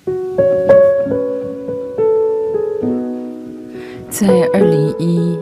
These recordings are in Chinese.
在2014，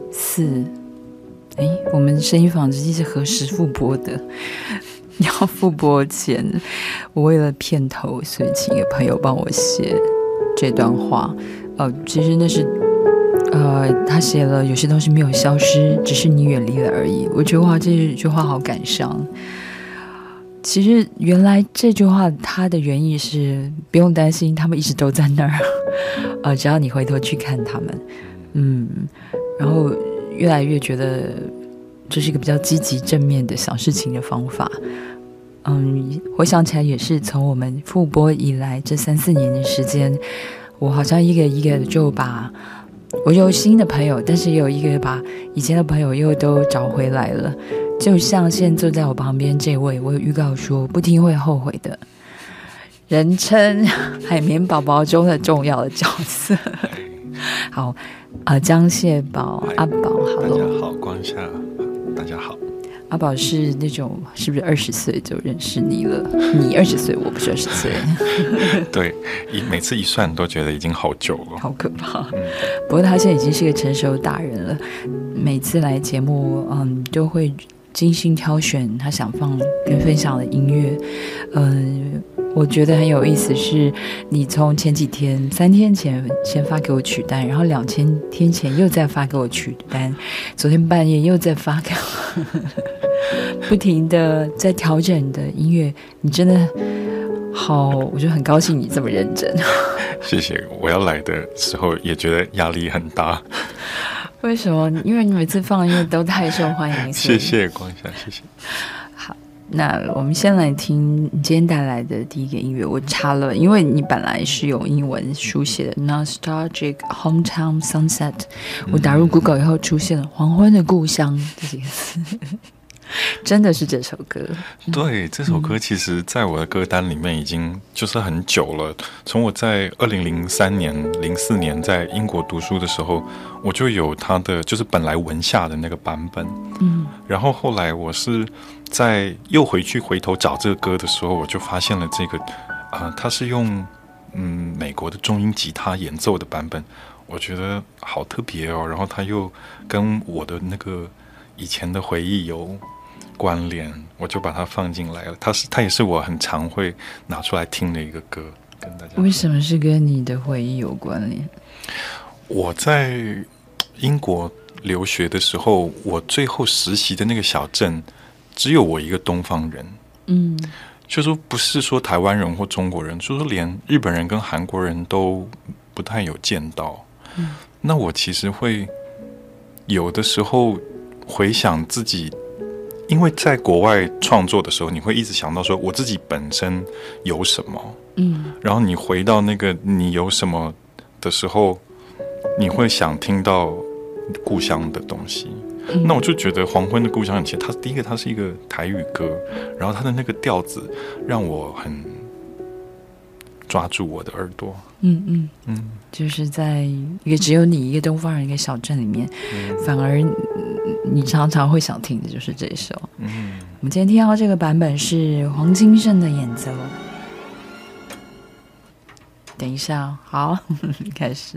我们声音纺织机是何时复播的？要复播前，我为了片头，所以请一个朋友帮我写这段话。其实那是他写了有些东西没有消失，只是你远离了而已。我觉得哇，这句话好感伤。其实原来这句话它的原意是不用担心，他们一直都在那儿，只要你回头去看他们，然后越来越觉得这是一个比较积极正面的想事情的方法。回想起来也是从我们复播以来这3-4年的时间，我好像一个一个就把我有新的朋友，但是也有一个把以前的朋友又都找回来了。就像现在坐在我旁边这位，我有预告说不听会后悔的，人称海绵宝宝中的重要的角色。好，江蟹宝阿宝， 大家好，光夏，大家好。 阿宝是那种是不是20岁就认识你了？你20岁，我不是20岁。 对，每次一算都觉得已经好久了， 好可怕。不过他现在已经是个成熟大人了，每次来节目，都会精心挑选他想放跟分享的音乐。我觉得很有意思是，你从前几天3天前先发给我曲单，然后2000天前又再发给我曲单，昨天半夜又再发给我，不停的在调整你的音乐。你真的好，我就很高兴你这么认真。 谢谢。我要来的时候也觉得压力很大。 为什么？因为你每次放的音乐都太受欢迎。 谢谢光夏，谢谢。 好，那我们先来听你今天带来的第一个音乐。我查了，因为你本来是用英文书写的 Nostalgic Hometown Sunset， 我打入 Google 以后出现了黄昏的故乡这几个字。真的是这首歌。 对，这首歌其实在我的歌单里面已经就是很久了。从我在2003年、04年在英国读书的时候，我就有它的就是本来文下的那个版本。然后后来我是在又回头找这个歌的时候，我就发现了这个它是用美国的中音吉他演奏的版本，我觉得好特别哦。然后它又跟我的那个以前的回忆有关联，我就把它放进来了。它也是我很常会拿出来听的一个歌，跟大家。 为什么是跟你的回忆有关联？ 我在英国留学的时候，我最后实习的那个小镇只有我一个东方人。就说不是说台湾人或中国人，就说连日本人跟韩国人都不太有见到。那我其实会有的时候回想自己，因为在国外创作的时候，你会一直想到说我自己本身有什么，然后你回到那个你有什么的时候，你会想听到故乡的东西。那我就觉得《黄昏的故乡》其实第一个它是一个台语歌，然后它的那个调子让我很抓住我的耳朵。 就是在一个只有你一个东方人一个小镇里面，反而你常常会想听的就是这首。我们今天听到这个版本是黄金胜的演奏。等一下，好，开始。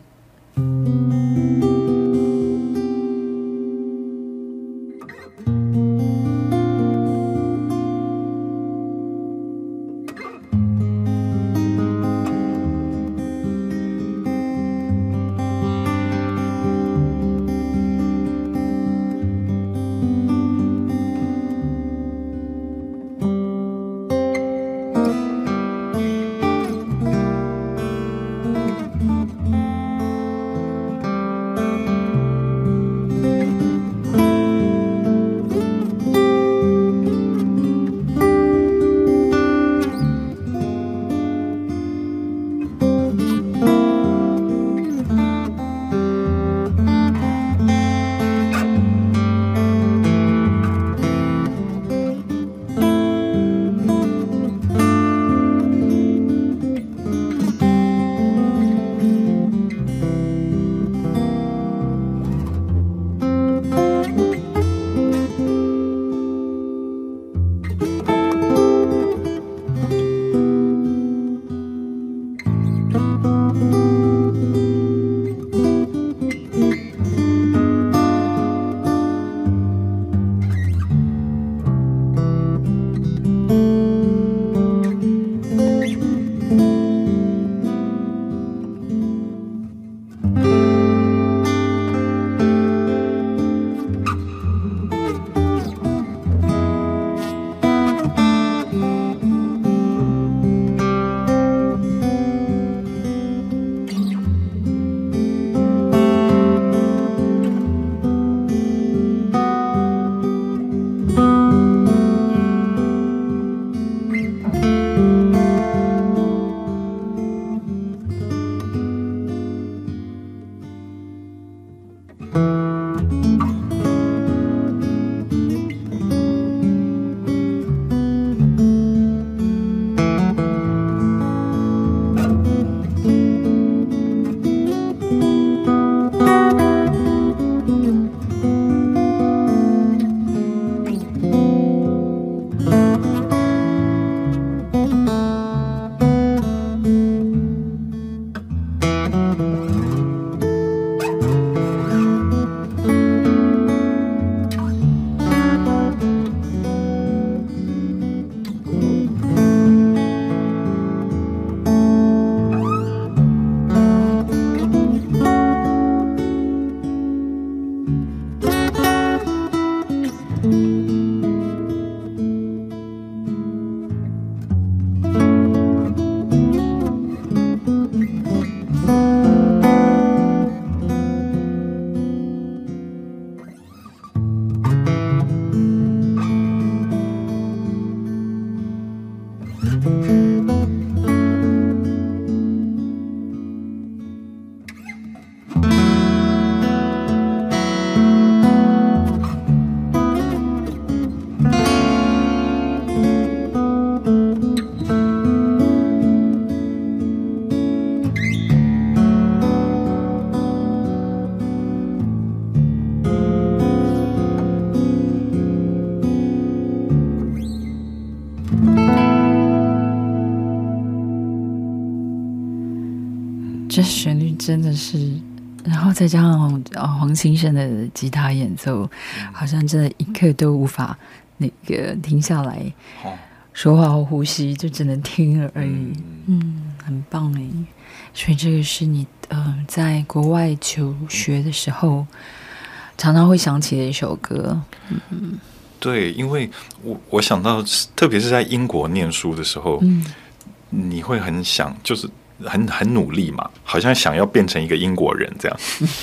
这旋律真的是，然后再加上黄清生的吉他演奏，好像真的一刻都无法那个停下来，说话或呼吸，就只能听而已。很棒哎！所以这个是你在国外求学的时候常常会想起的一首歌。 对，因为我想到，特别是在英国念书的时候，你会很想，就是很努力嘛，好像想要变成一个英国人这样。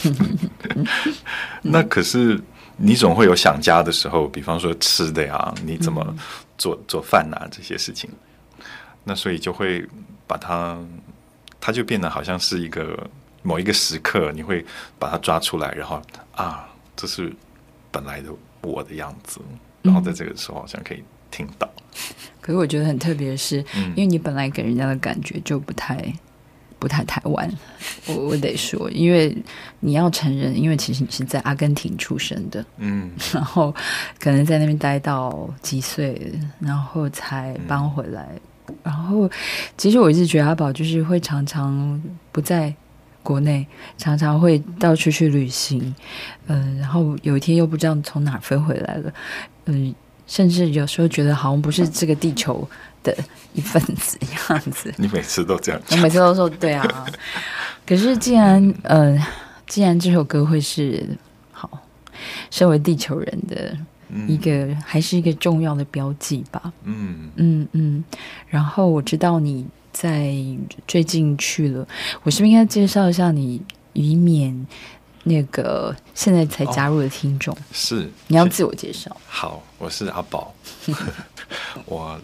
那可是你总会有想家的时候，比方说吃的呀，你怎么做饭啊这些事情，那所以就会把它就变得好像是某一个时刻，你会把它抓出来，然后这是本来的我的样子，然后在这个时候好像可以听到。 可是我觉得很特别的是，因为你本来给人家的感觉就不太台湾，我得说，因为你要承认，因为其实你是在阿根廷出生的，然后可能在那边待到几岁，然后才搬回来，然后其实我一直觉得阿宝就是会常常不在国内，常常会到处去旅行，然后有一天又不知道从哪飞回来了，甚至有时候觉得好像不是这个地球的一份子样子。 你每次都这样讲，我每次都说对啊。可是既然这首歌会是好，身为地球人的还是一个重要的标记吧。然后我知道你在最近去了，我是不是应该介绍一下你，以免那个现在才加入的听众， 是你要自我介绍。 好，我是阿宝。我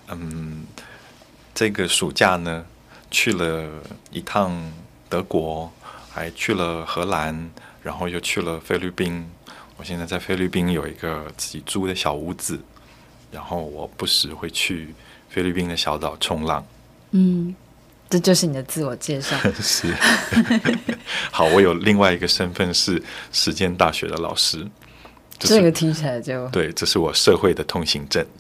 这个暑假呢去了一趟德国，还去了荷兰，然后又去了菲律宾。我现在在菲律宾有一个自己租的小屋子，然后我不时会去菲律宾的小岛冲浪。 这就是你的自我介绍。 是。好，我有另外一个身份是实践大学的老师。 这个听起来就对，这是我社会的通行证。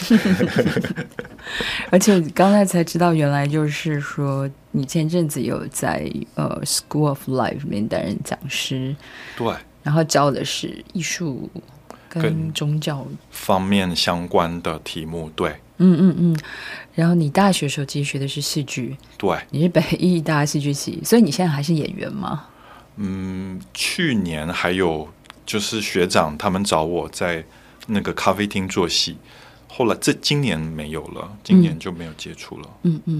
而且刚才才知道，原来就是说你前阵子有在School of Life 里面担任讲师， 对， 然后教的是艺术跟宗教方面相关的题目，对。 然后你大学时候其实学的是戏剧， 对， 你是北艺大戏剧系，所以你现在还是演员吗？ 去年还有就是学长他们找我在那个咖啡厅做戏，后来今年没有了，今年就没有接触了。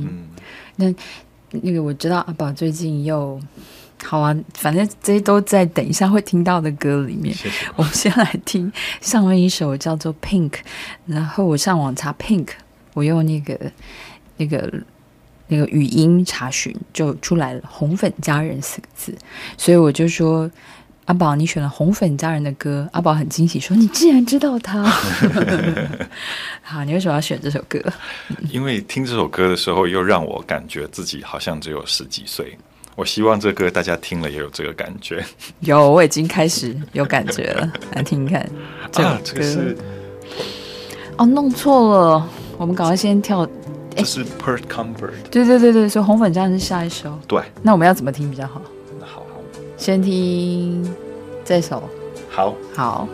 那个我知道阿宝最近又好啊，反正这些都在等一下会听到的歌里面。 谢谢。 我们先来听上面一首叫做 Pink， 然后我上网查 Pink， 我用那个语音查询就出来了红粉佳人4个字，所以我就说阿宝你选了红粉佳人的歌，阿宝很惊喜说你竟然知道他。好，你为什么要选这首歌？ 因为听这首歌的时候又让我感觉自己好像只有10几岁，我希望这歌大家听了也有这个感觉。 有，我已经开始有感觉了。来听听看这个歌。 这个是弄错了，我们赶快先跳。 这是 Per Comfort。 对，所以红粉佳人是下一首。 对， 那我们要怎么听比较好？ 好， 先听这首。好。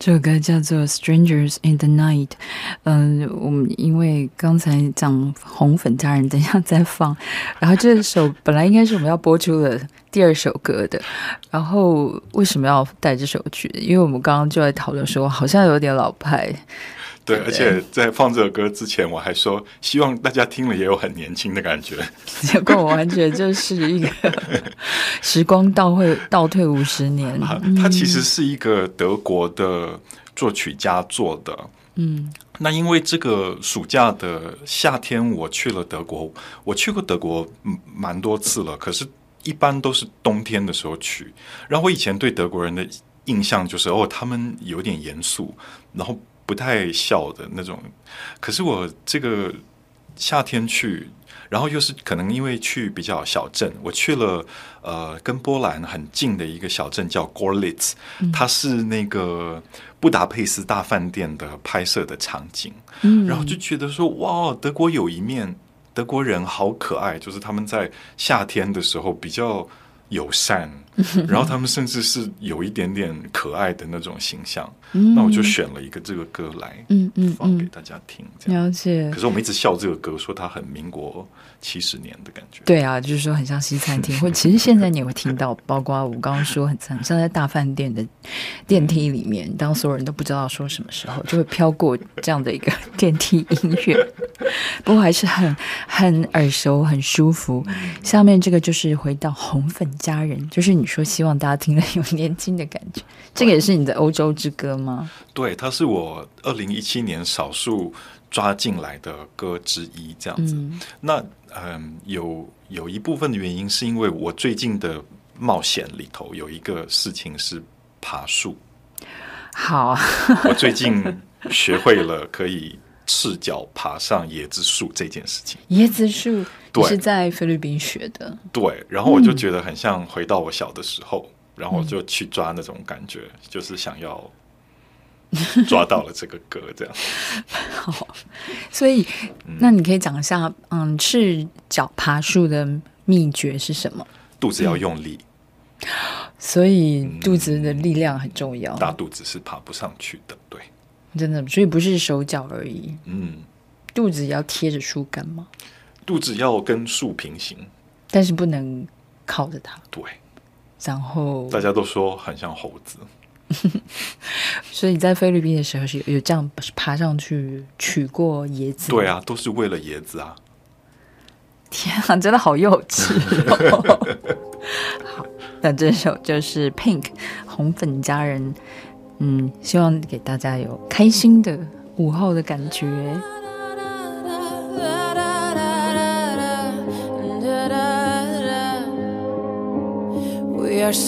这首歌叫做 Strangers in the Night。 我们因为刚才讲红粉佳人等一下再放，然后这首本来应该是我们要播出的第二首歌的，然后为什么要带这首曲？因为我们刚刚就在讨论说好像有点老派。 对，而且在放这首歌之前我还说希望大家听了也有很年轻的感觉， 结果我完全就是一个时光倒退50年。 它其实是一个德国的作曲家做的。那因为这个暑假的夏天我去了德国，我去过德国蛮多次了，可是一般都是冬天的时候去。然后我以前对德国人的印象就是他们有点严肃，然后不太笑的那种。可是我这个夏天去，然后又是可能因为去比较小镇，我去了跟波兰很近的一个小镇叫 Gorlitz，它是那个布达佩斯大饭店的拍摄的场景。然后就觉得说哇，德国有一面德国人好可爱，就是他们在夏天的时候比较友善，然后他们甚至是有一点点可爱的那种形象。那我就选了一个这个歌来放给大家听。 了解。可是我们一直笑这个歌，说它很民国70年的感觉。 对啊，就是说很像西餐厅，或其实现在你也会听到，包括我刚刚说很像在大饭店的电梯里面，当所有人都不知道说什么时候，就会飘过这样的一个电梯音乐。不过还是很耳熟，很舒服。下面这个就是回到红粉佳人，就是你说希望大家听了有年轻的感觉，这个也是你的欧洲之歌吗？ 对，它是我2017年少数抓进来的歌之一，这样子。那有一部分的原因是因为我最近的冒险里头有一个事情是爬树。 好啊， 我最近学会了可以赤脚爬上椰子树这件事情。 椰子树你是在菲律宾学的？对， 然后我就觉得很像回到我小的时候，然后我就去抓那种感觉，就是想要抓到了这个歌这样。 好，所以那你可以讲一下赤脚爬树的秘诀是什么？ 肚子要用力。 所以肚子的力量很重要。 大肚子是爬不上去的。对， 真的，所以不是手脚而已。肚子要贴着树干吗？ 肚子要跟树平行， 但是不能靠着它。 对， 然后大家都说很像猴子。 所以在菲律宾的时候是有这样爬上去取过椰子？ 对啊，都是为了椰子啊。 天啊，真的好幼稚哦。好，那这首就是 Pink 红粉佳人。希望给大家有开心的午后的感觉。We are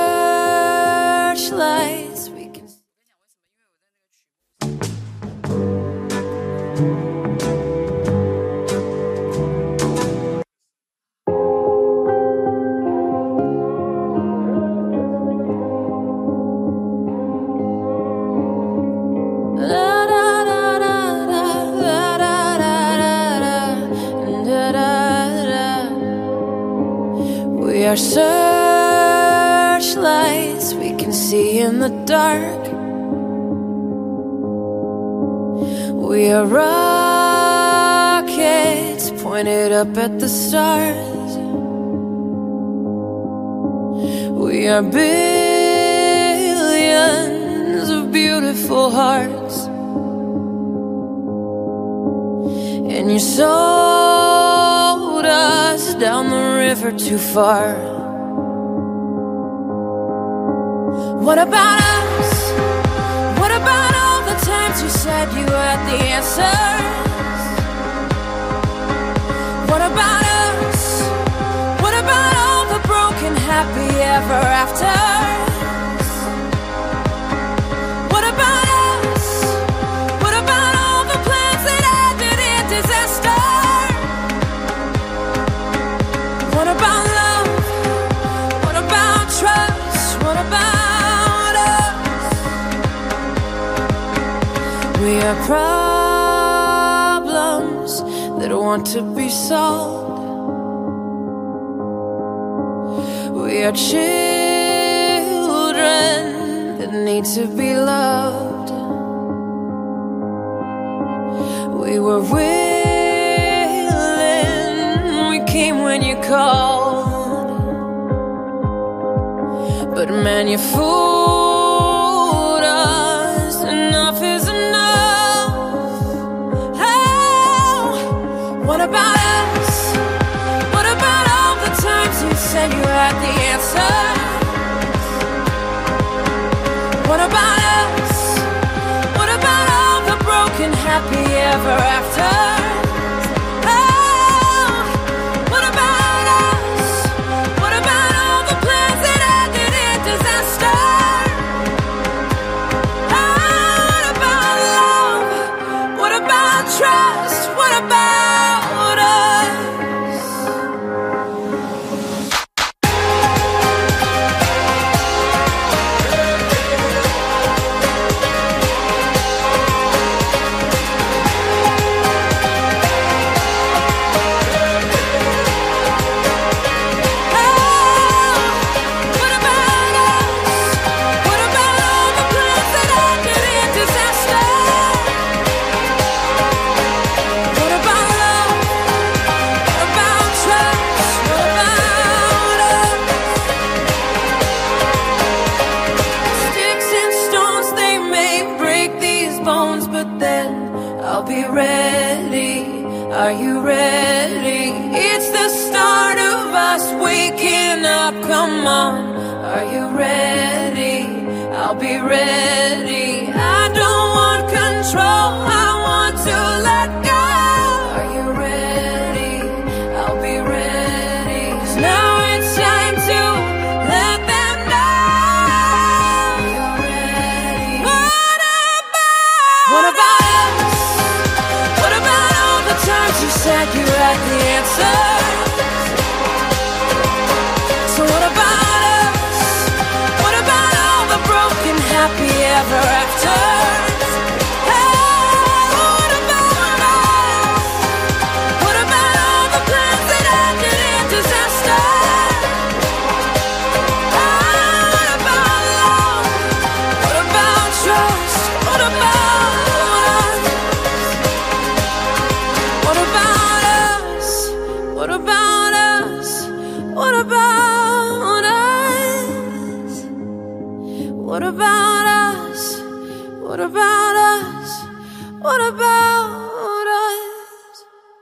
searchlights. We can... We are searchlights we can see in the dark. We are rockets pointed up at the stars. We are billions of beautiful hearts. And you sold us down the river too far. What about us? What about all the times you said you had the answers? What about us? What about all the broken happy ever afters? What about us? What about all the plans that ended in disaster? What about love? What about trust? What about us? We are problems that want to be solved. We are children that need to be loved. We were willing, we came when you called, but man, you fooled us. Enough is enough. Oh, what about us? What about all the times you said you had the answer? What about us? What about all the broken happy ever after? Oh, what about us? What about all the plans that ended in disaster? Oh, what about love? What about trust? What about us? Are you ready? It's the start of us waking up, come on. Are you ready? I'll be ready. I don't want control, I want to let go. Are you ready? I'll be ready. 'Cause now it's time to let them know. Are you ready? What about us? What about all the times you said you had the answer? So what about us? What about all the broken happy ever after? Hey, what about us? What about all the plans that ended in disaster? Oh, what about love? What about trust? What about us? What about us? What about us? What about us? What about us? What about us? What about us?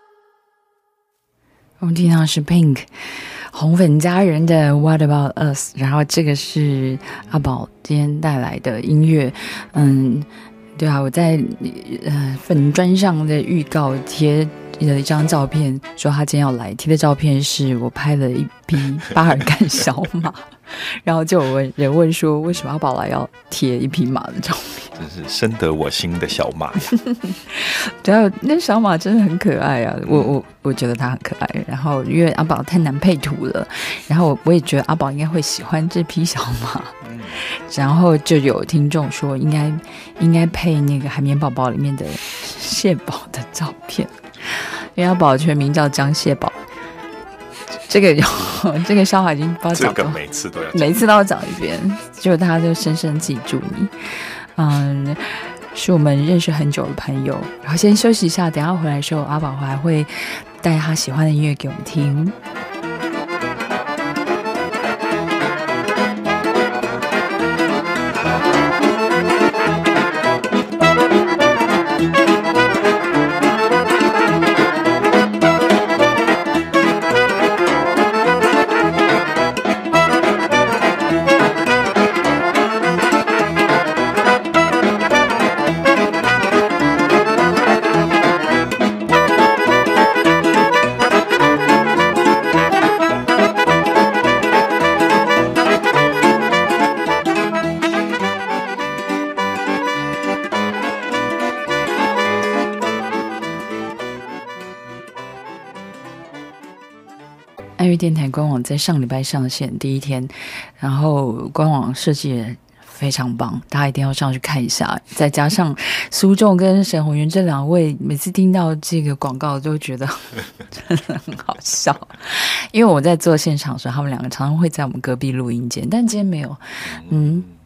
我们听到是 Pink 红粉佳人的 What About Us， 然后这个是阿宝今天带来的音乐。对啊，我在粉专上的预告贴了一张照片，说他今天要来，贴的照片是我拍了一匹巴尔干小马，然后就有人问说，为什么阿宝来要贴一匹马的照片？ 真是深得我心的小马呀！ 对啊，那小马真的很可爱啊，我觉得它很可爱。然后因为阿宝太难配图了，然后我也觉得阿宝应该会喜欢这匹小马。然后就有听众说应该配那个海绵宝宝里面的蟹宝的照片，因为阿宝全名叫张蟹宝。这个笑话已经不知道讲这个每次都要讲一遍，结果大家就深深记住你。是我们认识很久的朋友。然后先休息一下，等一下回来的时候，阿宝还会带他喜欢的音乐给我们听。爱乐电台官网在上礼拜上线第一天，然后官网设计也非常棒，大家一定要上去看一下。再加上苏仲跟沈宏源这两位，每次听到这个广告都觉得真的很好笑，因为我在做现场的时候，他们两个常常会在我们隔壁录音间，但今天没有。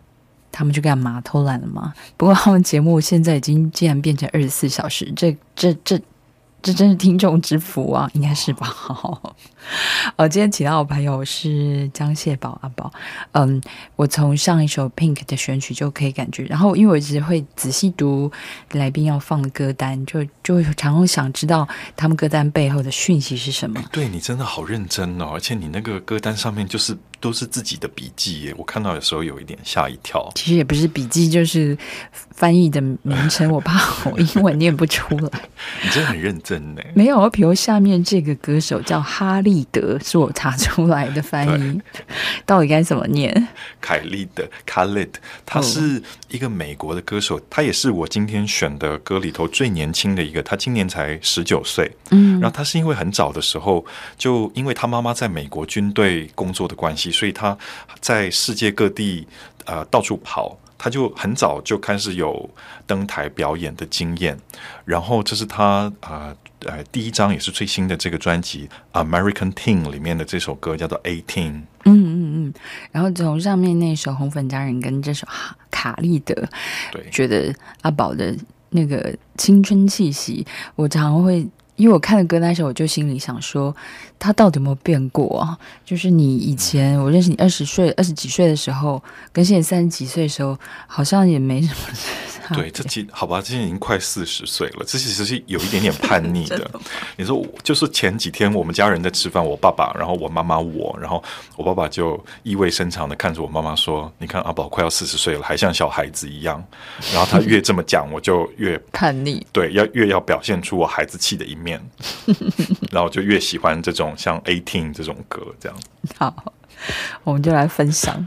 他们去干嘛？偷懒了吗？不过他们节目现在竟然变成24小时，这真是听众之福啊，应该是吧？今天请到的朋友是江蟹宝阿宝。我从上一首 Pink 的选曲就可以感觉，然后因为我一直会仔细读来宾要放的歌单，就会常常想知道他们歌单背后的讯息是什么。 对，你真的好认真哦，而且你那个歌单上面都是自己的笔记耶，我看到有时候有一点吓一跳。 其实也不是笔记，就是翻译的名称，我怕我英文念不出来。 你真的很认真呢。 没有，比如下面这个歌手叫哈利德，是我查出来的翻译，到底该怎么念？ 凯利德 Khalid， 他是一个美国的歌手，他也是我今天选的歌里头最年轻的一个，他今年才19岁。然后他是因为很早的时候，就因为他妈妈在美国军队工作的关系，所以他在世界各地到处跑。他就很早就开始有登台表演的经验，然后这是他第一张也是最新的这个专辑《American Teen》里面的这首歌叫做《18》。 然后从上面那首《红粉佳人》跟这首卡利德，对，觉得阿宝的那个青春气息，我常会。因为我看了歌单的时候，我就心里想说，他到底有没有变过啊？就是你以前我认识你20几岁的时候，跟现在30几岁的时候，好像也没什么差别。 对，好吧，这些已经快40岁了，这其实是有一点点叛逆的。你说，就是前几天我们家人在吃饭，我爸爸，然后我妈妈然后我爸爸就意味深长的看着我妈妈说：“你看阿宝快要40岁了，还像小孩子一样。”然后他越这么讲，我就越叛逆。对， 越要表现出我孩子气的一面。然后就越喜欢这种像 18 这种歌这样。 好，我们就来分享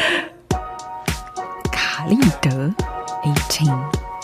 卡利德 18。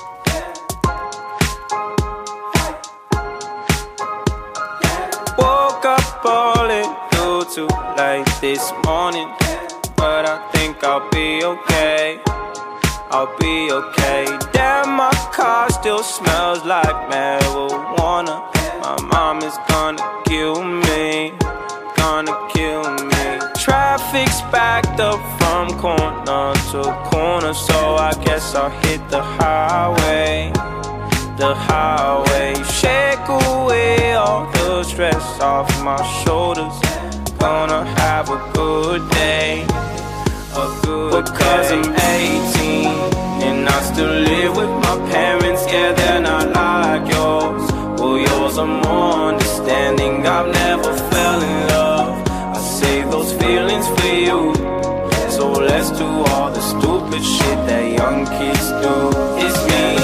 Woke up a little too late this morning, but I think I'll be okay. I'll be okay. Damn, my car still smells like marijuana. My mom is gonna kill me, gonna kill me. Traffic's backed up from corner to corner, so I guess I'll hit the highway. The highway, shake away all the stress off my shoulders. Gonna have a good day, a good because day. I'm 18 and I still live with my parents. Yeah, they're not like yours. Well, yours are more understanding. I've never fell in love. I save those feelings for you. So let's do all the stupid shit that young kids do. It's me.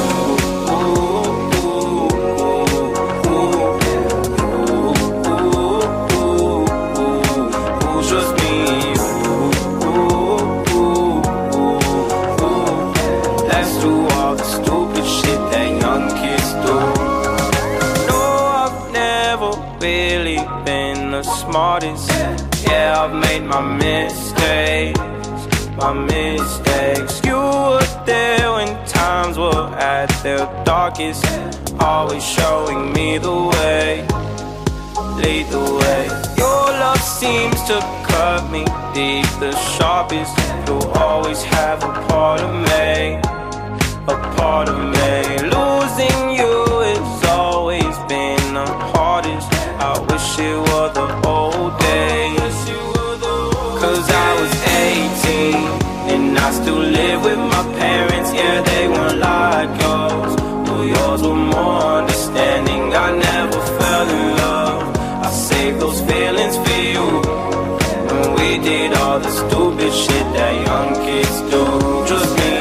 Smartest, yeah, I've made my mistakes. You were there when times were at their darkest, always showing me the way, lead the way. Your love seems to cut me deep, the sharpest. You'll always have a part of me, a part of me. Losing you has always been the hardest. I wish it were the old days, 'cause I was 18 and I still live with my parents. Yeah, they weren't like yours. Well, yours were more understanding. I never fell in love. I saved those feelings for you. When we did all the stupid shit that young kids do. Just me.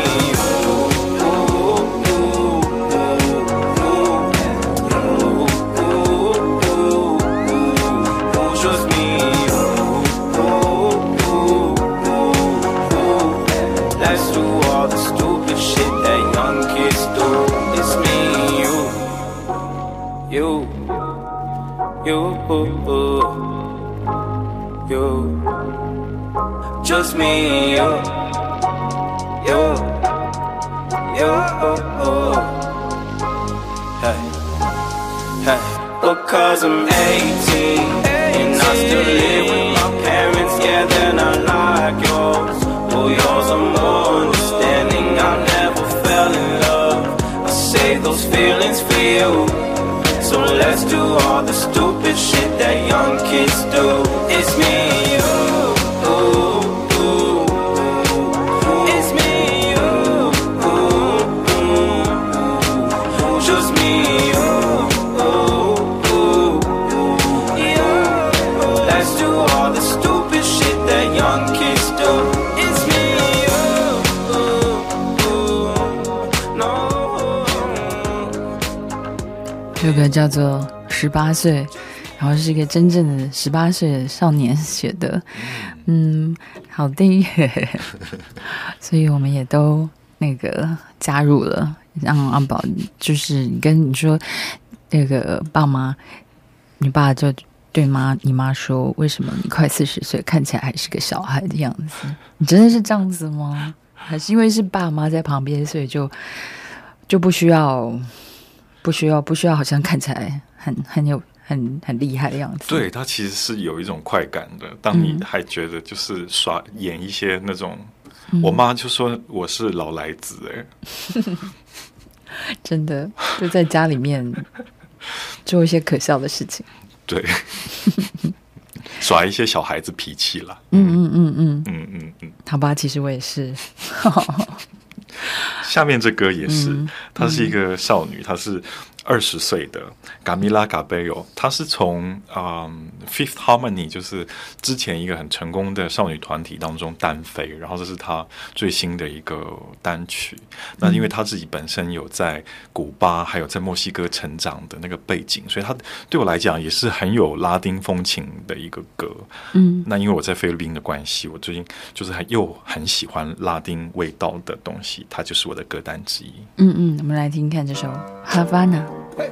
You, just me, you. Hey, hey, because I'm 18 and I still live with my parents. Yeah, they're not like yours. Well, yours are more. you. So let's do all the stupid shit that young kids do. It's me and you. It's me and you. Just me and you. Let's do all the stupid shit that young kids do. It's me and you. No. 这个叫做18岁，然后是一个真正的18岁的少年写的，好的，所以我们也都那个加入了，让阿宝就是跟你说那个爸妈，你爸就对你妈说，为什么你快40岁看起来还是个小孩的样子？你真的是这样子吗？还是因为是爸妈在旁边，所以就不需要，好像看起来很有很厉害的样子。 对，他其实是有一种快感的。当你还觉得就是演一些那种，我妈就说我是老来子真的就在家里面做一些可笑的事情。 对，耍一些小孩子脾气啦。 好吧，其实我也是。 下面这歌也是，她是一个少女，她是20岁的 Camila Cabello， 她是从Fifth Harmony， 就是之前一个很成功的少女团体当中单飞，然后这是她最新的一个单曲。那因为她自己本身有在古巴还有在墨西哥成长的那个背景，所以她对我来讲也是很有拉丁风情的一个歌。那因为我在菲律宾的关系，我最近就是又很喜欢拉丁味道的东西，它就是我的歌单之一。 我们来听看这首 Havana。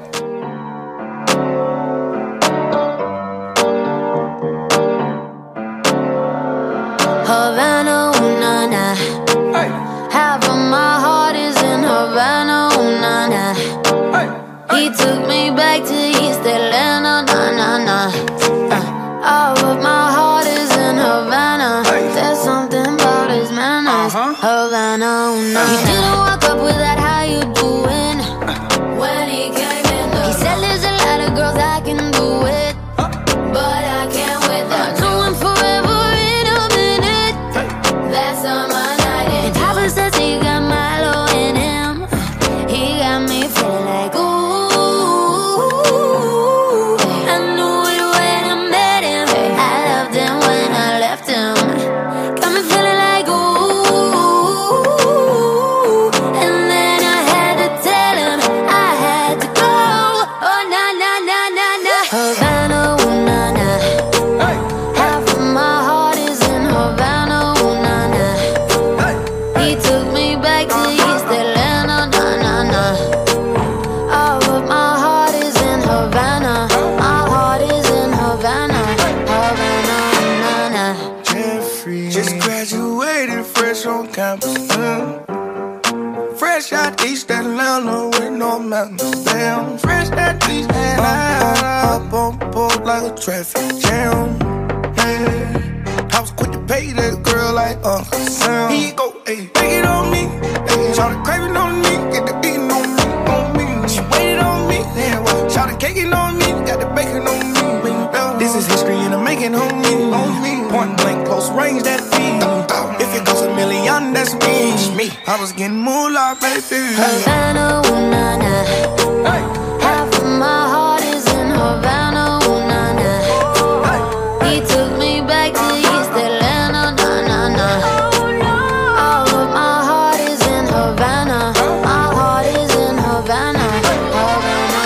Havana, ooh, na, na. Half of my heart is in Havana, ooh, na, na. He took me back to East Atlanta, na, na, na. All of my heart is in Havana. There's something about his manners. Havana, ooh, na, na. He didn't walk up with that, how you doing? When he came in, he said there's a lot of girls I can do it, but I can't with them. Doing forever in a minute. That's on my night. And Papa says he got Milo in him. He got me feeling like ooh. I knew it when I met him. I loved him when I left him. Got me feeling like ooh. And then I had to tell him I had to go. Oh na na na na na. Havana, ooh na na. Half of my heart is in Havana, ooh na na. He took me back to East Atlanta, na na na. All of my heart is in Havana. My heart is in Havana, Havana, na na. Jeffrey just graduated fresh on campus. Fresh out East Atlanta with no mountains. Damn, fresh out East Atlanta. Up on board like a traffic jam. Yeah. I was quick to pay that girl like Uncle Sam. Here you go, ayy, take it on me. Ayy, shout the craving on me, get the beating on me, on me. She waited on me, yeah, well, shout the caking on me, got the bacon on me. This is history and I'm making on me. Point blank, close range, that feed. If it goes $1 million, that's me. I was getting moolah, baby. Havana, ooh na na. Half of my heart is in Havana, ooh na na. He took me back to East Atlanta, na na na. All of my heart is in Havana. My heart is in Havana, Havana,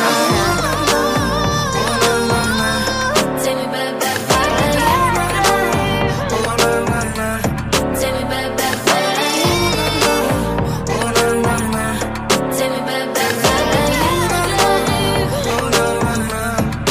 ooh na na. Take me back, back, back. Take me back, back, back. Take me back, back, back.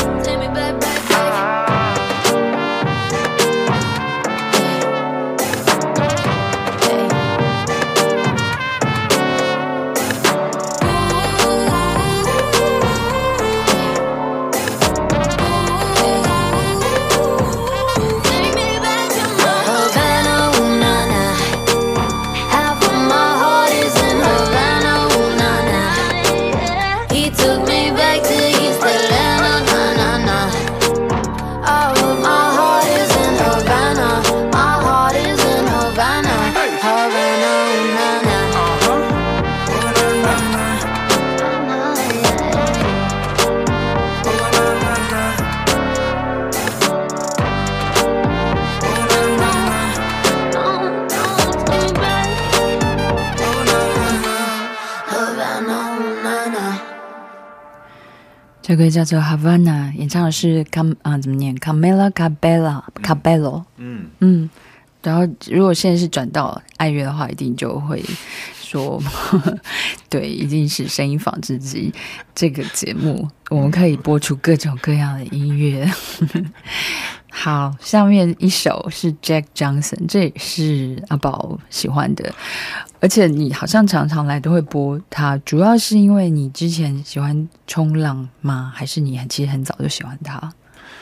这个叫做 Havana， 演唱的是怎么念 Camila Cabello。然后如果现在是转到爱乐的话，一定就会说对，一定是声音纺织机这个节目，我们可以播出各种各样的音乐。好，下面一首是 Jack Johnson， 这也是阿宝喜欢的，而且你好像常常来都会播他，主要是因为你之前喜欢冲浪吗？还是你其实很早就喜欢他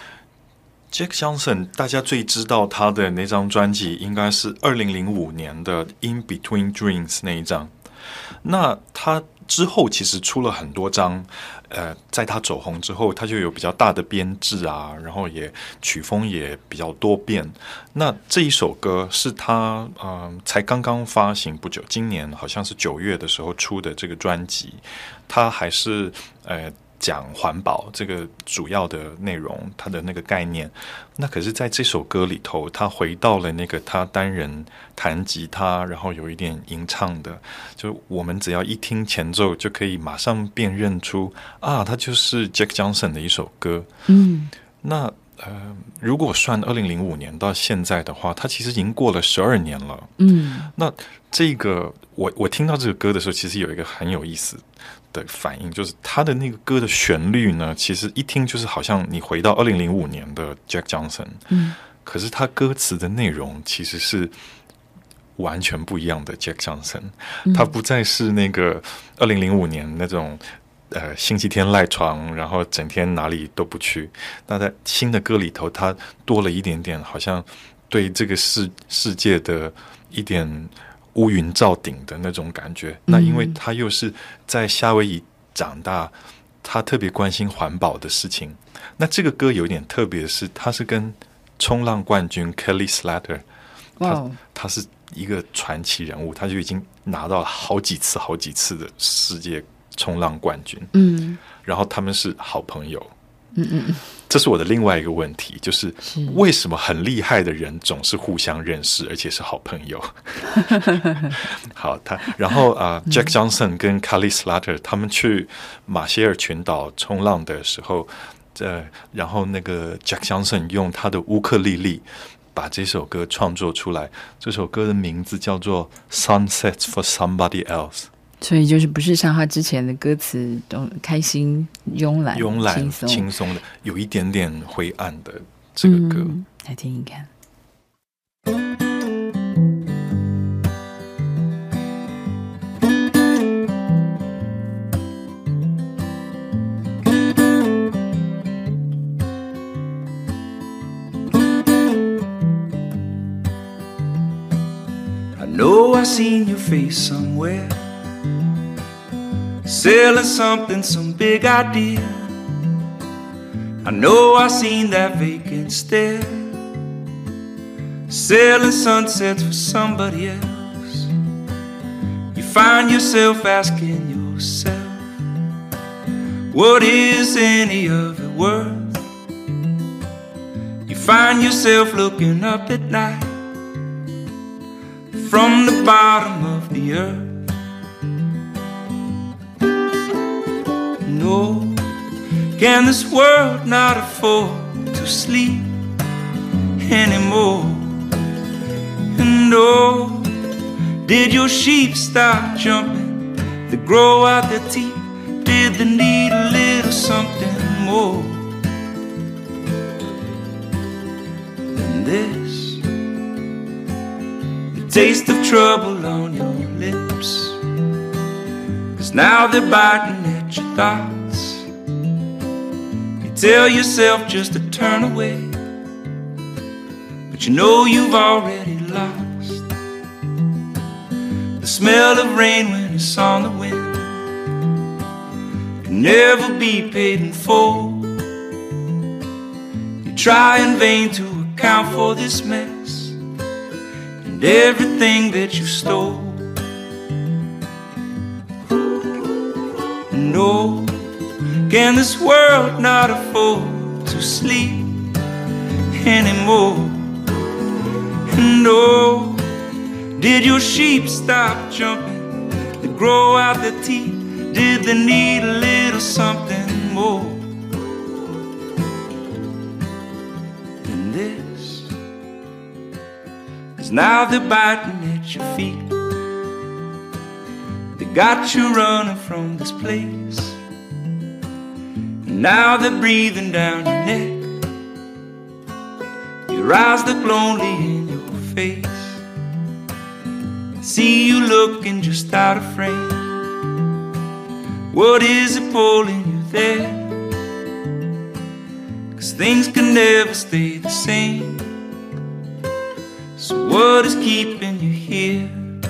？Jack Johnson 大家最知道他的那张专辑应该是2005年的 In Between Dreams 那一张，那他之后其实出了很多张，在他走红之后他就有比较大的编制啊，然后也曲风也比较多变。那这一首歌是他才刚刚发行不久，今年好像是9月的时候出的这个专辑，他还是讲环保这个主要的内容，他的那个概念。那可是在这首歌里头，他回到了那个他单人弹吉他，然后有一点吟唱的，就我们只要一听前奏就可以马上辨认出啊，他就是 Jack Johnson 的一首歌。那如果算2005年到现在的话，他其实已经过了12年了。那这个我听到这个歌的时候，其实有一个很有意思的反应，就是他的那个歌的旋律呢，其实一听就是好像你回到2005年的 Jack Johnson，可是他歌词的内容其实是完全不一样的 Jack Johnson，他不再是那个2005年那种星期天赖床，然后整天哪里都不去。那在新的歌里头，他多了一点点，好像对这个世界的一点乌云罩顶的那种感觉。那因为他又是在夏威夷长大，他特别关心环保的事情。那这个歌有点特别的是，他是跟冲浪冠军 Kelly Slater， 他是一个传奇人物，他就已经拿到好几次的世界冲浪冠军。然后他们是好朋友。这是我的另外一个问题，就是为什么很厉害的人总是互相认识，而且是好朋友？好，然后Jack Johnson 跟 Kelly Slater 他们去马歇尔群岛冲浪的时候，然后那个 Jack Johnson 用他的乌克丽丽把这首歌创作出来。这首歌的名字叫做 Sunsets for Somebody Else。 所以就是不是像他之前的歌词都开心、慵懒、 轻松的，有一点点灰暗的这个歌。 来听一看。 I know I seen your face somewhere, selling something, some big idea. I know I seen that vacant stare, selling sunsets for somebody else. You find yourself asking yourself, what is any of it worth? You find yourself looking up at night from the bottom of the earth. No, can this world not afford to sleep anymore? And oh, did your sheep stop jumping to grow out their teeth? Did they need a little something more than this? The taste of trouble on your lips, 'cause now they're biting at your thoughts. You tell yourself just to turn away, but you know you've already lost. The smell of rain when it's on the wind can never be paid in full. You try in vain to account for this mess and everything that you stole. No, can this world not afford to sleep anymore? And oh, did your sheep stop jumping to grow out their teeth? Did they need a little something more And this is now they're biting at your feet. They got you running from this place. And now they're breathing down your neck. Your eyes look lonely in your face. I see you looking just out of frame. What is it pulling you there? 'Cause things can never stay the same. So what is keeping you here?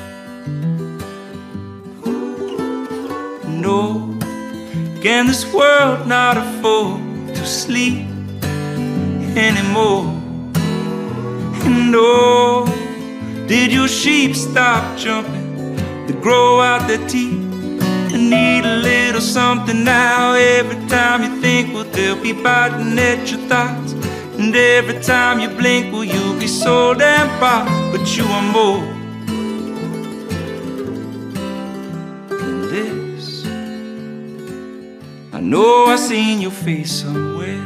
No, can this world not afford to sleep anymore? And oh, did your sheep stop jumping to grow out their teeth? And need a little something now. Every time you think, well, they'll be biting at your thoughts. And every time you blink, well, you'll be so damn far. But you are more than this. I know I've seen your face somewhere.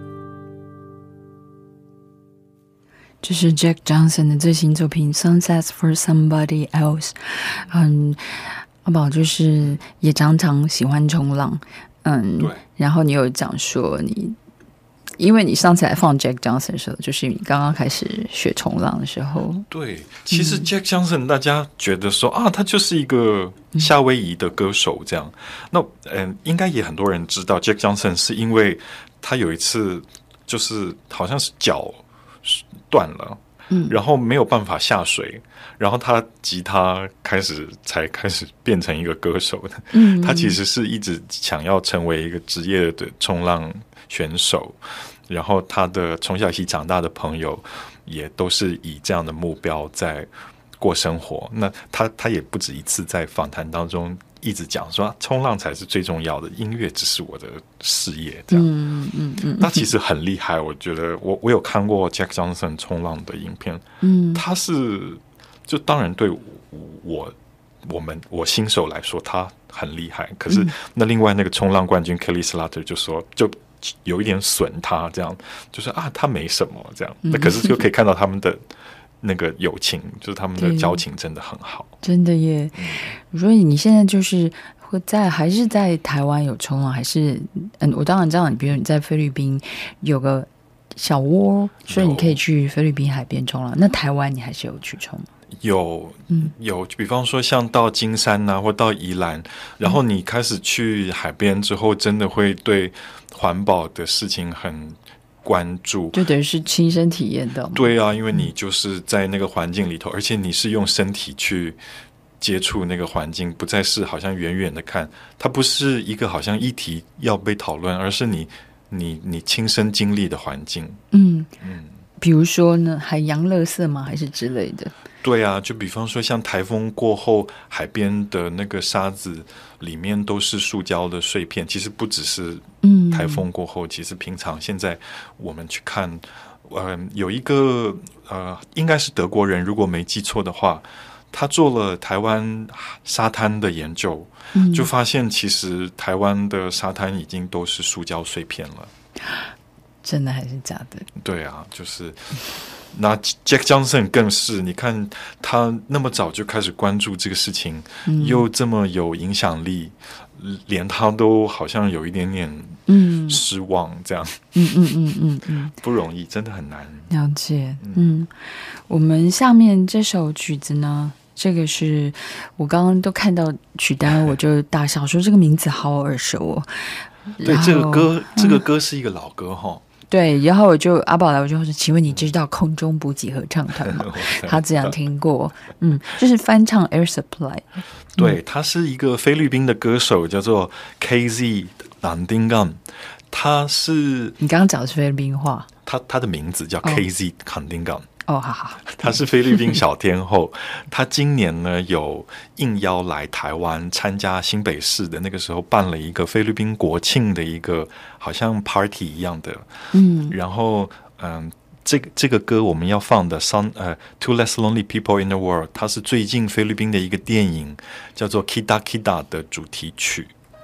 这是 Jack Johnson 的最新作品 Sunsets for Somebody Else。阿宝就是也常常喜欢冲浪， 对。 然后你有讲说因为你上次来放 Jack Johnson 的时候，就是你刚刚开始学冲浪的时候。 对，其实 Jack Johnson 大家觉得说他就是一个夏威夷的歌手这样。那应该也很多人知道 Jack Johnson 是因为他有一次就是好像是脚断了，然后没有办法下水，然后他吉他才开始变成一个歌手的。他其实是一直想要成为一个职业的冲浪选手，然后他的从小一起长大的朋友也都是以这样的目标在过生活。那他也不止一次在访谈当中一直讲说冲浪才是最重要的，音乐只是我的事业这样。那其实很厉害，我觉得我有看过 Jack Johnson 冲浪的影片。他是就当然对我新手来说他很厉害，可是那另外那个冲浪冠军 Kelly Slater 就说就有一点损他，这样就是他没什么这样。那可是就可以看到他们的那个友情，就是他们的交情真的很好， 真的耶。所以你现在就是还是在台湾有冲浪，还是我当然知道你，比如你在菲律宾有个小窝，所以你可以去菲律宾海边冲浪。那台湾你还是有去冲吗？ 有，比方说像到金山或到宜兰，然后你开始去海边之后，真的会对环保的事情很关注， 就等于是亲身体验到。 对啊，因为你就是在那个环境里头，而且你是用身体去接触那个环境，不再是好像远远的看，它不是一个好像议题要被讨论，而是你亲身经历的环境。 比如说呢，海洋垃圾吗？还是之类的？ 对啊，就比方说像台风过后，海边的那个沙子里面都是塑胶的碎片。其实不只是台风过后，其实平常现在我们去看，有一个应该是德国人，如果没记错的话，他做了台湾沙滩的研究，就发现其实台湾的沙滩已经都是塑胶碎片了。 真的还是假的？对啊，就是那 Jack Johnson 更是，你看他那么早就开始关注这个事情，又这么有影响力，连他都好像有一点点失望，这样，不容易，真的很难了解。我们下面这首曲子呢，这个是我刚刚都看到曲单，我就大笑说这个名字好耳熟哦。 对，这个歌是一个老歌哈。 对，然后阿宝来，我就说，请问你知道空中补给合唱团吗？他这样听过，就是翻唱 Air Supply。 对，他是一个菲律宾的歌手，叫做 KZ Kandingan。他是你刚刚讲的是菲律宾话， 他的名字叫 KZ Kandingan。 好， 他是菲律宾小天后。他今年呢有应邀来台湾参加新北市的那个时候办了一个菲律宾国庆的一个好像 party 一样的，然后这个歌我们要放的Two Less Lonely People in the World， 它是最近菲律宾的一个电影叫做 Kita Kita 的主题曲。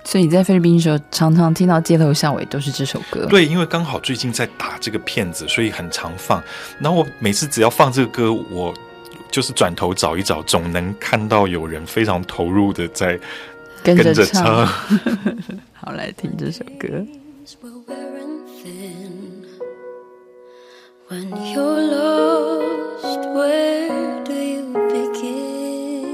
所以你在菲律宾的时候，常常听到街头巷尾都是这首歌。 对，因为刚好最近在打这个片子，所以很常放。然后我每次只要放这个歌，我就是转头找一找，总能看到有人非常投入的在跟着唱。 好，来听这首歌。 When you're lost, where do you begin?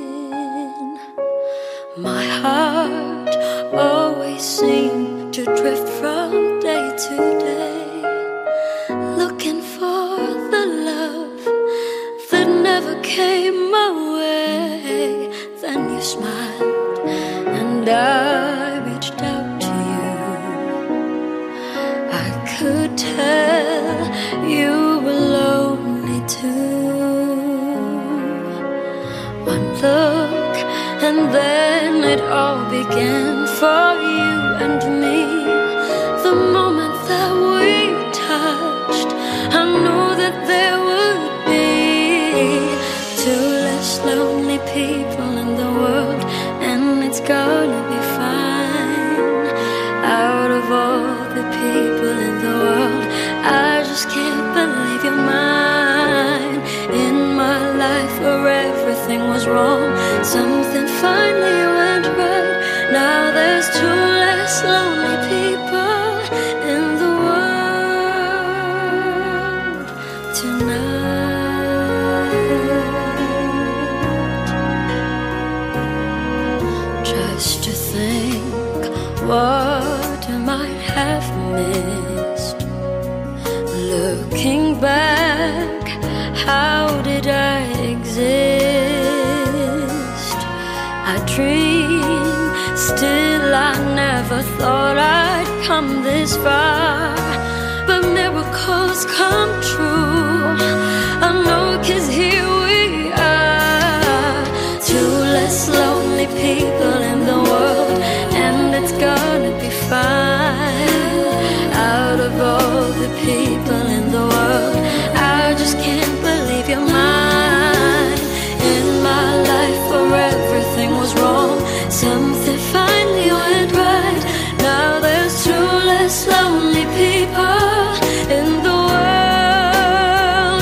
My heart always seemed to drift from day to day, looking for the love that never came my way. Then you smiled and I reached out to you. I could tell you were lonely too. One look and then it all began for you and me. The moment that we touched, I knew that there would be two less lonely people in the world, and it's gonna be fine. Out of all the people in the world, I just can't believe you're mine. In my life where everything was wrong, something finally went right. Now there's two less lonely people in the world tonight. Just to think what I might have missed. Looking back, how did I exist? I dreamed, still I never thought I'd come this far. But miracles come true, I know, 'cause here we are. Two less lonely people in the world, and it's gonna be fine. Out of all the people in the world, I just can't believe you're mine. In my life where everything was wrong, something finally went right. Now there's two less lonely people in the world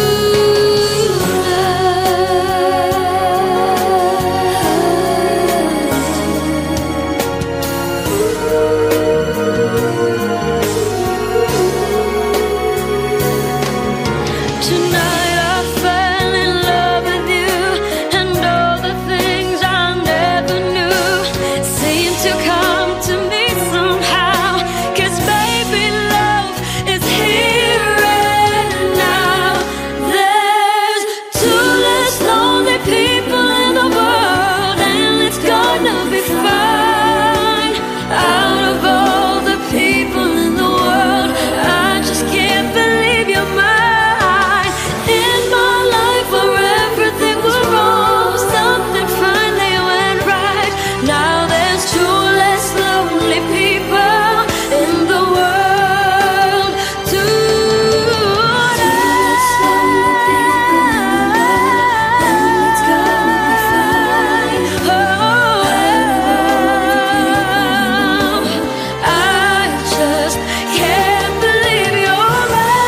tonight. I fell in love with you, and all the things I never knew seem to come to me somehow. 'Cause baby, love is here and now. There's two less lonely people in the world, and it's gonna be fine. Out of all the people in the world, I just can't believe you're mine. In my life where everything was wrong, something finally went right. Now there's two less lonely people in the world tonight. It's gonna be fine. I just can't believe you're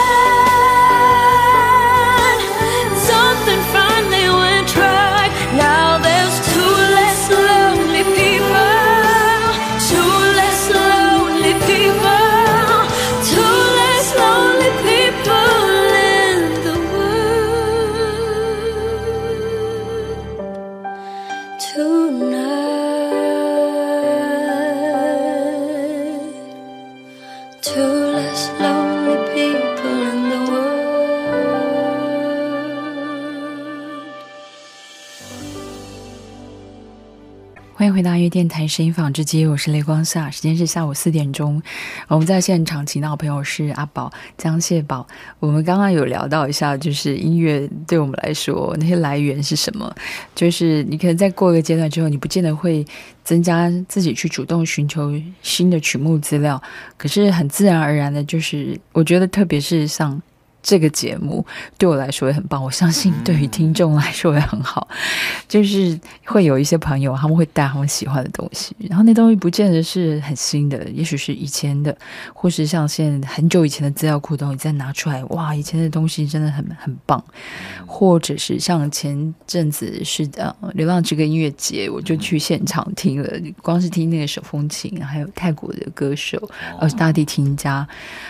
mine. Something finally went right. Now there's two less lonely people. Two less lonely people. Two less lonely people in the world tonight. Two less lonely people in the world. 欢迎回到音乐电台声音纺织机，我是雷光夏，时间是下午4点钟。我们在现场请到的朋友是阿宝江蟹宝。我们刚刚有聊到一下，就是音乐对我们来说那些来源是什么，就是你可能在过一个阶段之后，你不见得会增加自己去主动寻求新的曲目资料，可是很自然而然的，就是我觉得特别是像这个节目对我来说也很棒，我相信对于听众来说也很好。就是会有一些朋友他们会带他们喜欢的东西，然后那东西不见得是很新的，也许是以前的，或是像现在很久以前的资料库东西再拿出来，哇，以前的东西真的很棒。或者是像前阵子是流浪之歌音乐节，我就去现场听了，光是听那个手风琴，还有泰国的歌手大地听家，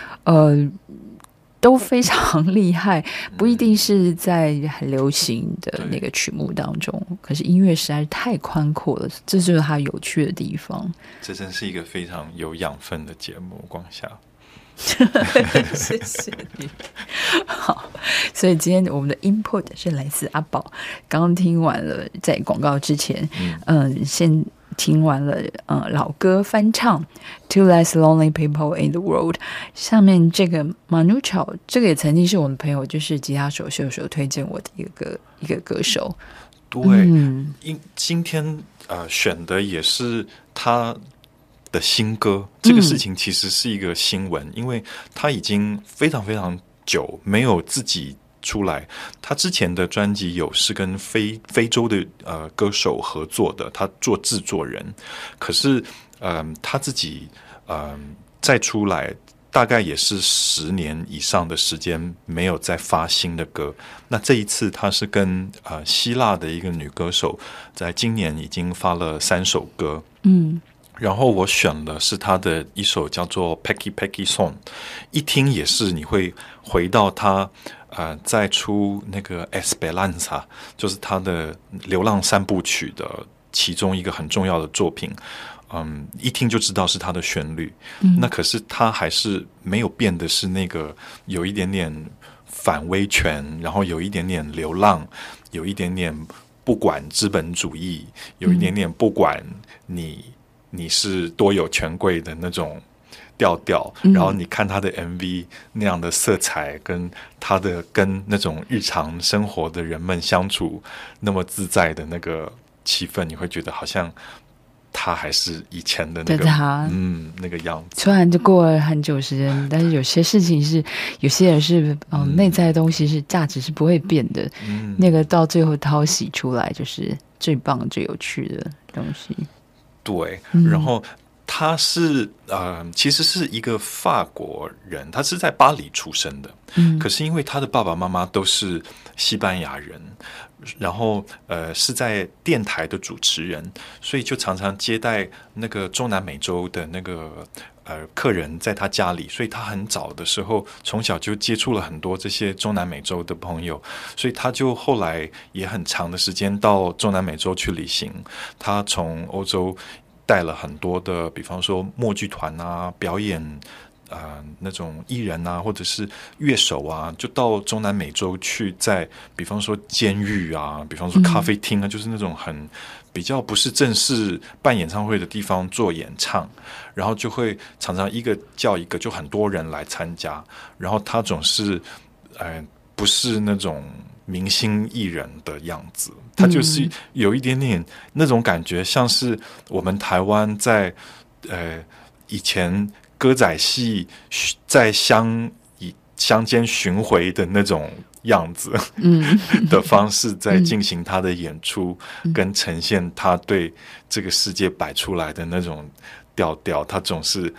都非常厉害，不一定是在很流行的那个曲目当中，可是音乐实在是太宽阔了，这就是它有趣的地方。 这真是一个非常有养分的节目，光夏。 谢谢你。好，所以今天我们的 input 是来自阿宝。刚刚听完了，在广告之前，先听完了老歌翻唱 Two Less Lonely People in the World。 下面这个 Manu Chao， 这个也曾经是我的朋友，就是吉他手秀手推荐我的一个歌手。 对，今天选的也是他的新歌，这个事情其实是一个新闻，因为他已经非常非常久没有自己出来。他之前的专辑是跟非洲的歌手合作的，他做制作人。可是他自己再出来，大概也是10年以上的时间没有再发新的歌。那这一次他是跟希腊的一个女歌手，在今年已经发了3首歌。然后我选的是他的一首叫做 Peki Peki Song， 一听也是你会回到他再出那个 Esperanza， 就是他的流浪3部曲的其中一个很重要的作品。一听就知道是他的旋律。那可是他还是没有变的是那个有一点点反威权，然后有一点点流浪，有一点点不管资本主义，有一点点不管你是多有权贵的那种调调。然后你看他的 MV 那样的色彩，跟他的跟那种日常生活的人们相处那么自在的那个气氛，你会觉得好像他还是以前的那个那个样子。虽然就过了很久时间，但是有些事情是有些人是内在的东西是价值是不会变的。那个到最后淘洗出来就是最棒最有趣的东西。 对，然后他是其实是一个法国人，他是在巴黎出生的。可是因为他的爸爸妈妈都是西班牙人，然后是在电台的主持人，所以就常常接待那个中南美洲的那个客人在他家里，所以他很早的时候从小就接触了很多这些中南美洲的朋友，所以他就后来也很长的时间到中南美洲去旅行。他从欧洲带了很多的，比方说默剧团啊，表演那种艺人啊，或者是乐手啊，就到中南美洲去，在比方说监狱啊，比方说咖啡厅啊，就是那种很比较不是正式办演唱会的地方做演唱，然后就会常常一个叫一个，就很多人来参加，然后他总是不是那种明星艺人的样子，他就是有一点点那种感觉，像是我们台湾在以前歌仔戏在乡间巡回的那种样子的方式，在进行他的演出，跟呈现他对这个世界摆出来的那种调调，他总是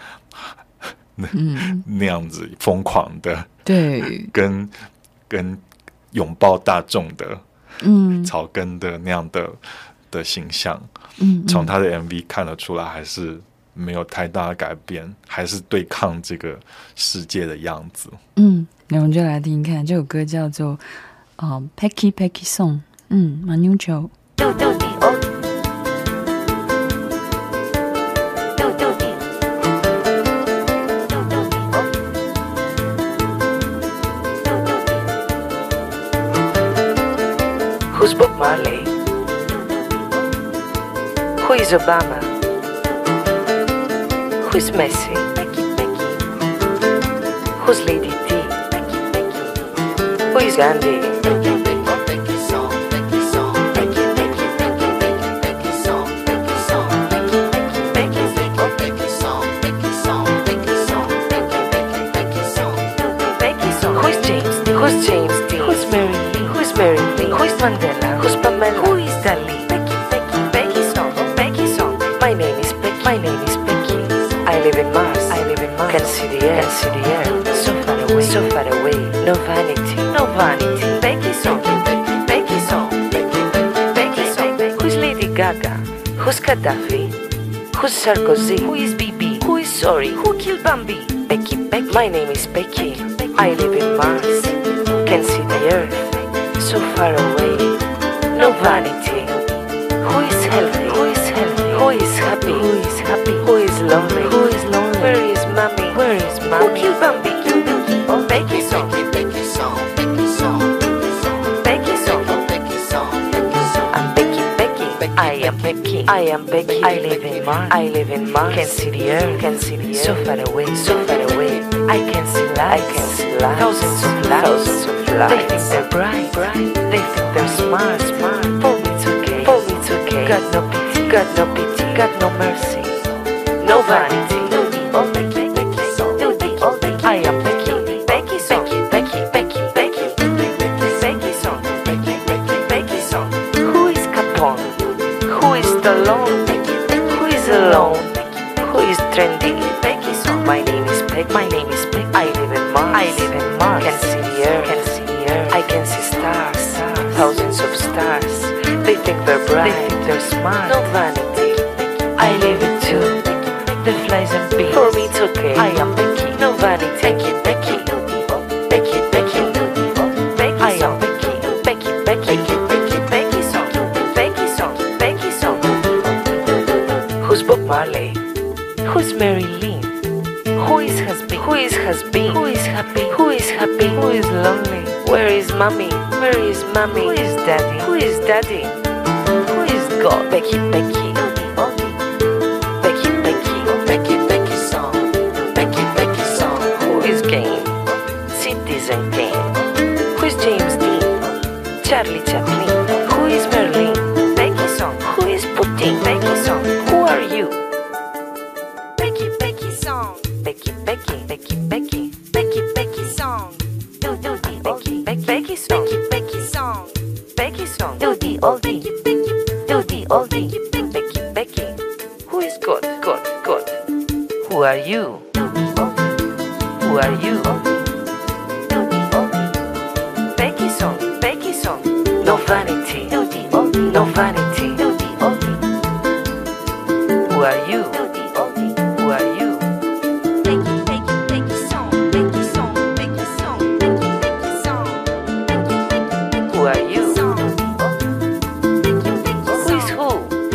那样子疯狂的， 对， 跟拥抱大众的草根的那样的形象，从他的 MV 看得出来，还是没有太大的改变，还是对抗这个世界的样子。 那我们就来听看这首歌，叫做Peki Peki Song。Manu Chao。 Who's Bob Marley? Who is Obama? Who's Messi? Who's Lady D? Who is Gandhi? Who is James D? Who's James Dean? Who's Mary Lee? Who's Mary Lee? Who's Mandela? Who's Pamela? Who is Dali? Becky Song. Becky Song. My name is Becky. My name is Becky. I live in Mars. I live in Mars. Can see the air. Can see the air. So far away. So far away. No vanity. No vanity. Becky Song. Becky Song. Becky Song. Who's Lady Gaga? Who's Gaddafi? Who's Sarkozy? Who is Bibi? Who is sorry? Who killed Bambi? Becky. My name is Becky. I live in Mars. Can see the earth. So far away. No vanity. Who is healthy? Who is healthy? Who is happy? Who is happy? Who is lonely? Who is lonely? Where is mommy? Where is mommy? Who killed Bambi? Becky Song. Becky Song. Becky Song. I'm Becky. I am Becky. I am Becky. I live in Mars. I live in Mars. Can see the earth. Can see the earth. So far away. So far away. I can see light. I can see light. Thousands of lights. Thousands of lights. They think they're bright. They think they're smart. For me it's okay. For me it's okay. Got no pity. Got no pity. Got no mercy. No vanity. I am Becky. Becky Song. Becky Song. Becky Song. Who is Capone? Who is Stallone? Who is alone? Who is trendy? Becky Song. My name is Becky. My name is Becky. I live in Mars. I live in Mars. Can see the earth. Can see the earth. I can see stars. Thousands of stars. They think they're bright. They think they're smart. No vanity. I live it too. The flies and bees. For me it's okay. I am Becky. No vanity. Becky. I am Becky. Becky Song. Becky Song. Who's Bob Marley? Who's Mary Lee? Who is has been? Who is has been? Who is happy? Who is happy? Who is lonely? Where is mommy? Where is mommy? Who is daddy? Who is daddy? Who is God? Becky Song. Becky Song. Who is Game? Citizen Kane. Who is James Dean? Charlie Chaplin. Who is Merlin? Becky Song. Who is Putin? Becky Song. Who are you? Becky Song. Becky Song. Becky Song. Becky Song. Becky Song. Do the oldie. Becky. Who is God? Who are you? Who are you? Becky Song. No vanity. No vanity. Who are you? Who are you? Becky Song. Who are you? Who is who?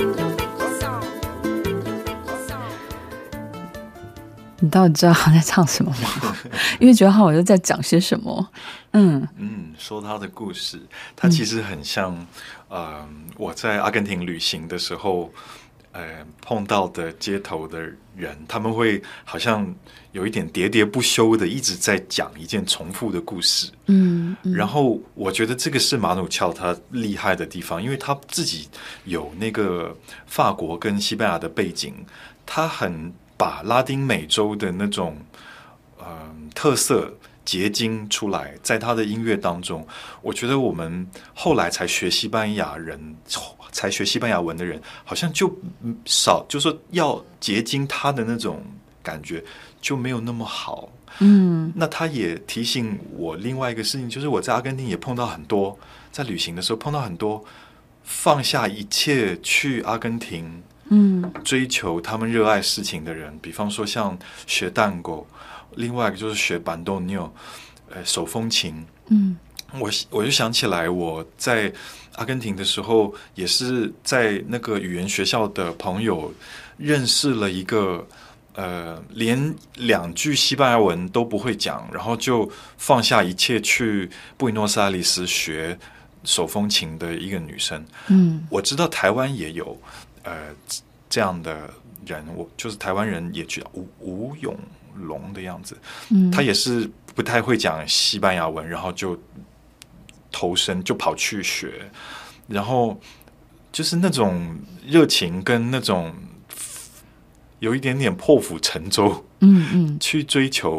你到底知道他在唱什么吗？因为觉得他我就在讲些什么。 说他的故事，他其实很像我在阿根廷旅行的时候碰到的街头的人，他们会好像有一点喋喋不休的一直在讲一件重复的故事。然后我觉得这个是马努乔他厉害的地方，因为他自己有那个法国跟西班牙的背景，他很把拉丁美洲的那种特色结晶出来，在他的音乐当中。我觉得我们后来才学西班牙文的人，好像就少，就说要结晶他的那种感觉就没有那么好。那他也提醒我另外一个事情，就是我在阿根廷也碰到很多，在旅行的时候碰到很多放下一切去阿根廷追求他们热爱事情的人，比方说像学蛋狗，另外一个就是学板豆妞，手风琴。我就想起来我在阿根廷的时候，也是在那个语言学校的朋友认识了一个连2句西班牙文都不会讲，然后就放下一切去布宜诺斯艾利斯学手风琴的一个女生。我知道台湾也有这样的人，我就是台湾人也去吴永龙的样子，他也是不太会讲西班牙文，然后就投身就跑去学，然后就是那种热情跟那种有一点点破釜沉舟，去追求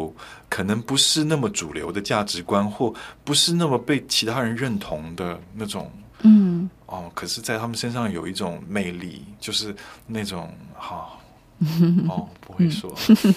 可能不是那么主流的价值观，或不是那么被其他人认同的那种，可是在他们身上有一种魅力，就是那种不会说。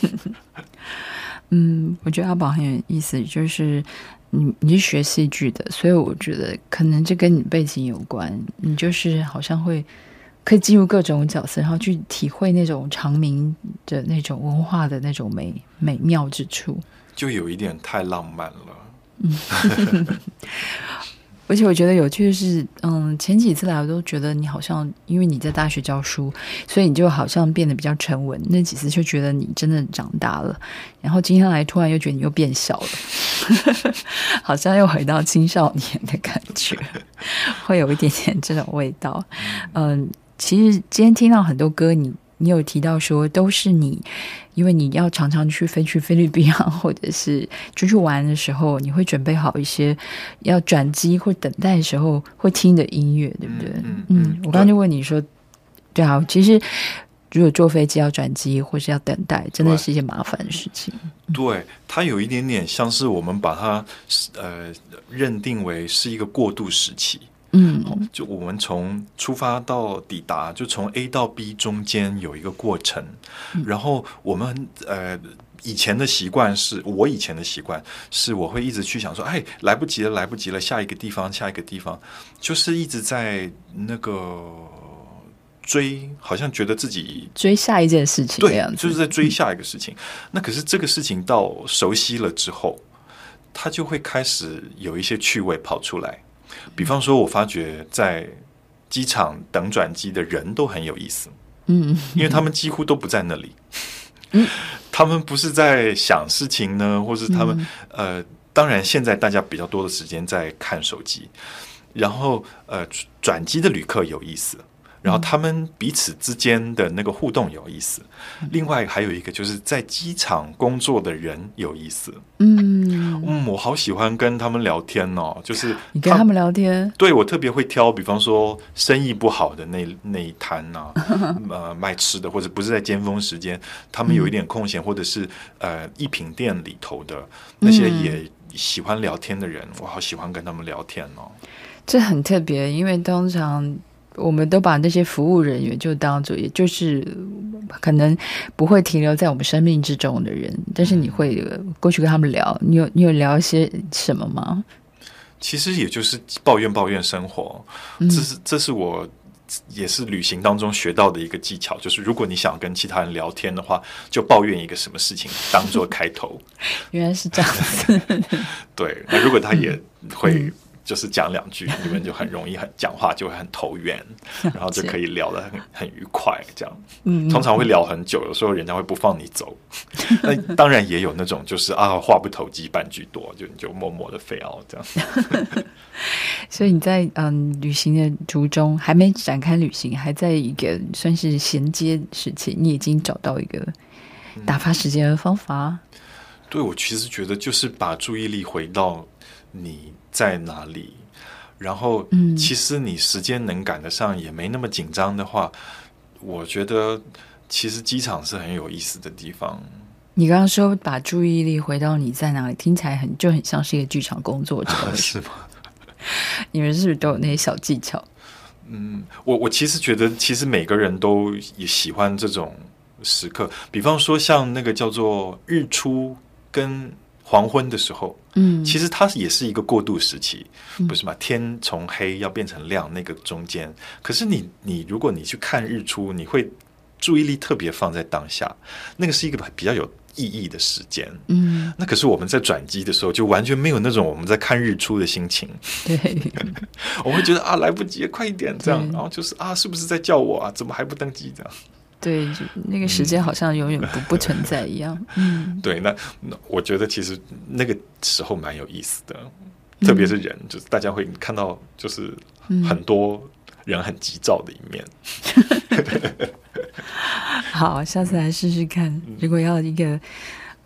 我觉得阿宝很有意思，就是你是学戏剧的，所以我觉得可能这跟你背景有关，你就是好像可以进入各种角色，然后去体会那种长明的那种文化的那种美妙之处， 就有一点太浪漫了。 而且我觉得有趣的是，前几次来我都觉得你好像，因为你在大学教书，所以你就好像变得比较沉稳。那几次就觉得你真的长大了，然后今天来突然又觉得你又变小了，好像又回到青少年的感觉，会有一点点这种味道。其实今天听到很多歌，你有提到说都是你，因为你要常常飞去菲律宾啊，或者是出去玩的时候，你会准备好一些要转机或等待的时候会听的音乐，对不对？我刚刚就问你说，对啊，其实如果坐飞机要转机或是要等待，真的是一件麻烦的事情。 对，它有一点点像是我们把它认定为是一个过渡时期。就我们从出发到抵达，就从 A 到 B 中间有一个过程，然后我们以前的习惯是我会一直去想说，来不及了，下一个地方，就是一直在那个追，好像觉得自己追下一件事情的样子， 对，就是在追下一个事情。那可是这个事情到熟悉了之后，它就会开始有一些趣味跑出来。比方说，我发觉在机场等转机的人都很有意思，因为他们几乎都不在那里，他们不是在想事情呢，或是他们当然现在大家比较多的时间在看手机，然后转机的旅客有意思，然后他们彼此之间的那个互动有意思，另外还有一个就是在机场工作的人有意思。我好喜欢跟他们聊天哦，就是你跟他们聊天， 对，我特别会挑，比方说生意不好的那一摊啊，卖吃的，或者不是在尖峰时间，他们有一点空闲，或者是一品店里头的那些也喜欢聊天的人，我好喜欢跟他们聊天哦。 这很特别，因为通常我们都把那些服务人员就当作，也就是可能不会停留在我们生命之中的人，但是你会过去跟他们聊，你有聊一些什么吗？ 其实也就是抱怨生活，这是我也是旅行当中学到的一个技巧，就是如果你想跟其他人聊天的话，就抱怨一个什么事情当做开头。 原来是这样子。 对，那如果他也会就是讲两句，你们就很容易讲话就会很投缘，然后就可以聊得很愉快，这样。通常会聊很久，有时候人家会不放你走。那当然也有那种就是话不投机半句多，你就默默的飞傲这样。 所以你在旅行的途中还没展开旅行，还在一个算是衔接时期，你已经找到一个打发时间的方法。 对，我其实觉得就是把注意力回到你在哪里，然后其实你时间能赶得上，也没那么紧张的话，我觉得其实机场是很有意思的地方。 你刚刚说把注意力回到你在哪里，听起来就很像是一个剧场工作者。 是吗？ 你们是不是都有那些小技巧？ 我其实觉得其实每个人都也喜欢这种时刻，比方说像那个叫做日出跟黄昏的时候，其实它也是一个过渡时期，不是吗？天从黑要变成亮，那个中间，可是你如果你去看日出，你会注意力特别放在当下，那个是一个比较有意义的时间。那可是我们在转机的时候，就完全没有那种我们在看日出的心情。 对， 我会觉得来不及，快一点这样，然后就是是不是在叫我啊？怎么还不登机这样？ 对，那个时间好像永远不存在一样。 对，那我觉得其实那个时候蛮有意思的，特别是人，就是大家会看到就是很多人很急躁的一面。 好，下次来试试看。如果要一个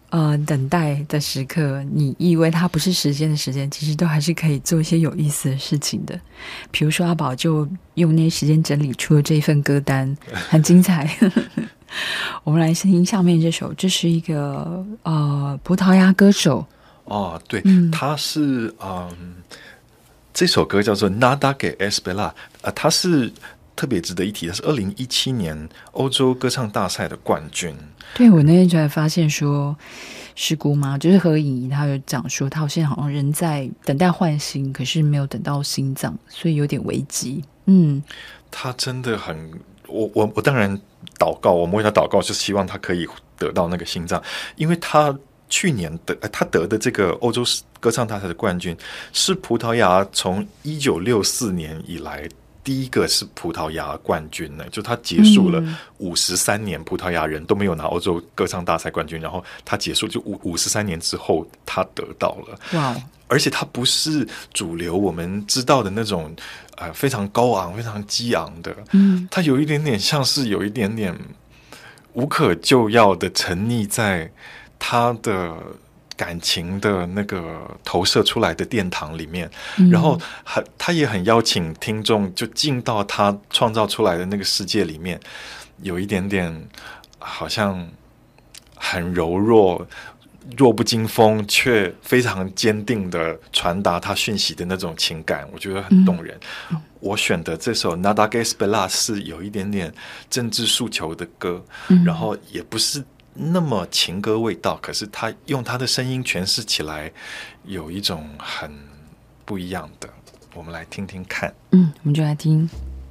等待的时刻，你以为它不是时间的时间，其实都还是可以做一些有意思的事情的。比如说阿宝就用那些时间整理出了这一份歌单，很精彩。我们来听下面这首，这是一个葡萄牙歌手。 哦，对，他是这首歌叫做 Nada que Esperar， 他是特别值得一提，他是2017年欧洲歌唱大赛的冠军。 对，我那天才发现说，师姑妈就是何颖仪，她有讲说，她现在好像人在等待换心，可是没有等到心脏，所以有点危机。 他真的很，我当然祷告，我们为他祷告，就希望他可以得到那个心脏，因为他去年他得的这个欧洲歌唱大赛的冠军，是葡萄牙从1964年以来第一个是葡萄牙冠军呢，就他结束了53年，葡萄牙人都没有拿欧洲歌唱大赛冠军，然后他结束就53年之后他得到了。 哇！ 而且他不是主流我们知道的那种非常高昂、非常激昂的，他有一点点像是有一点点无可救药的沉溺在他的感情的那个投射出来的殿堂里面，然后他也很邀请听众就进到他创造出来的那个世界里面，有一点点好像很柔弱、弱不禁风，却非常坚定的传达他讯息的那种情感，我觉得很动人。我选的这首 Nada que Esperar 是有一点点政治诉求的歌，然后也不是那么情歌味道，可是他用他的声音诠释起来有一种很不一样的，我们来听听看。 我们就来听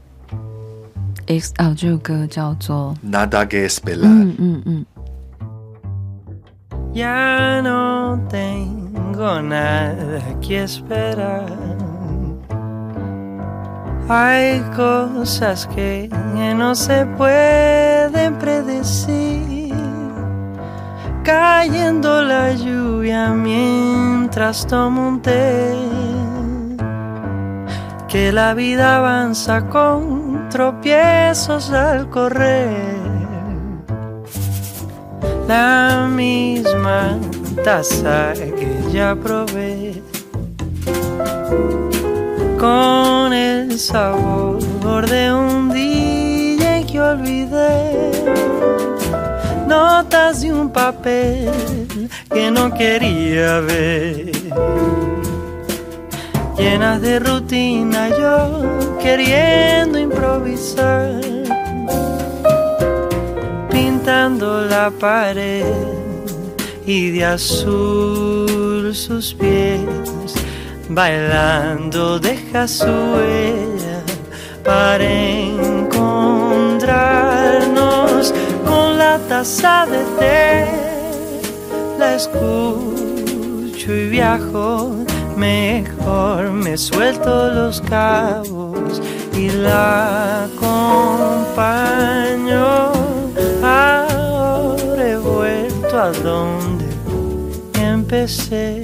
XL 这首歌叫做 Nada que Esperar。 Ya no tengo nada que esperar. Hay cosas que no se pueden predecir. Cayendo la lluvia mientras tomo un té. Que la vida avanza con tropiezos al correr. La misma taza que ya probé, con el sabor de un día en que olvidé. Notas de un papel que no quería ver, llenas de rutina, yo queriendo improvisar, pintando la pared y de azul sus pies, bailando deja su huella para encontrarnos. Con la taza de té la escucho y viajo mejor, me suelto los cabos y la acompaño. Ahora he vuelto a donde empecé,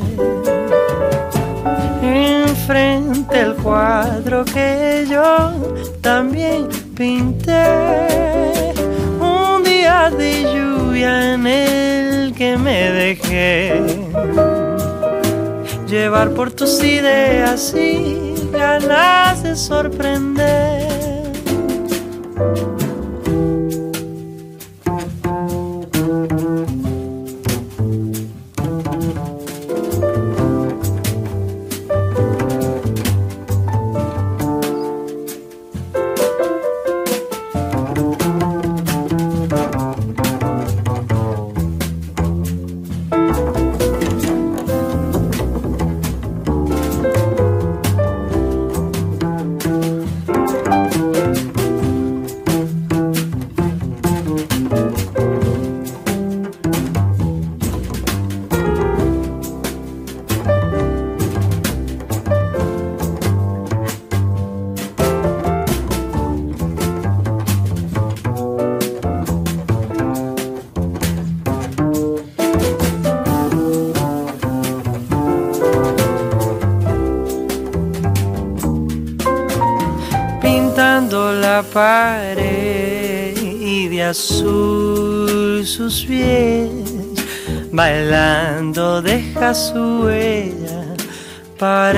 enfrente el cuadro que yo también pinté, un día de lluvia en el que me dejé llevar por tus ideas y ganas de sorprender. La pared y de azul sus pies, bailando deja su huella para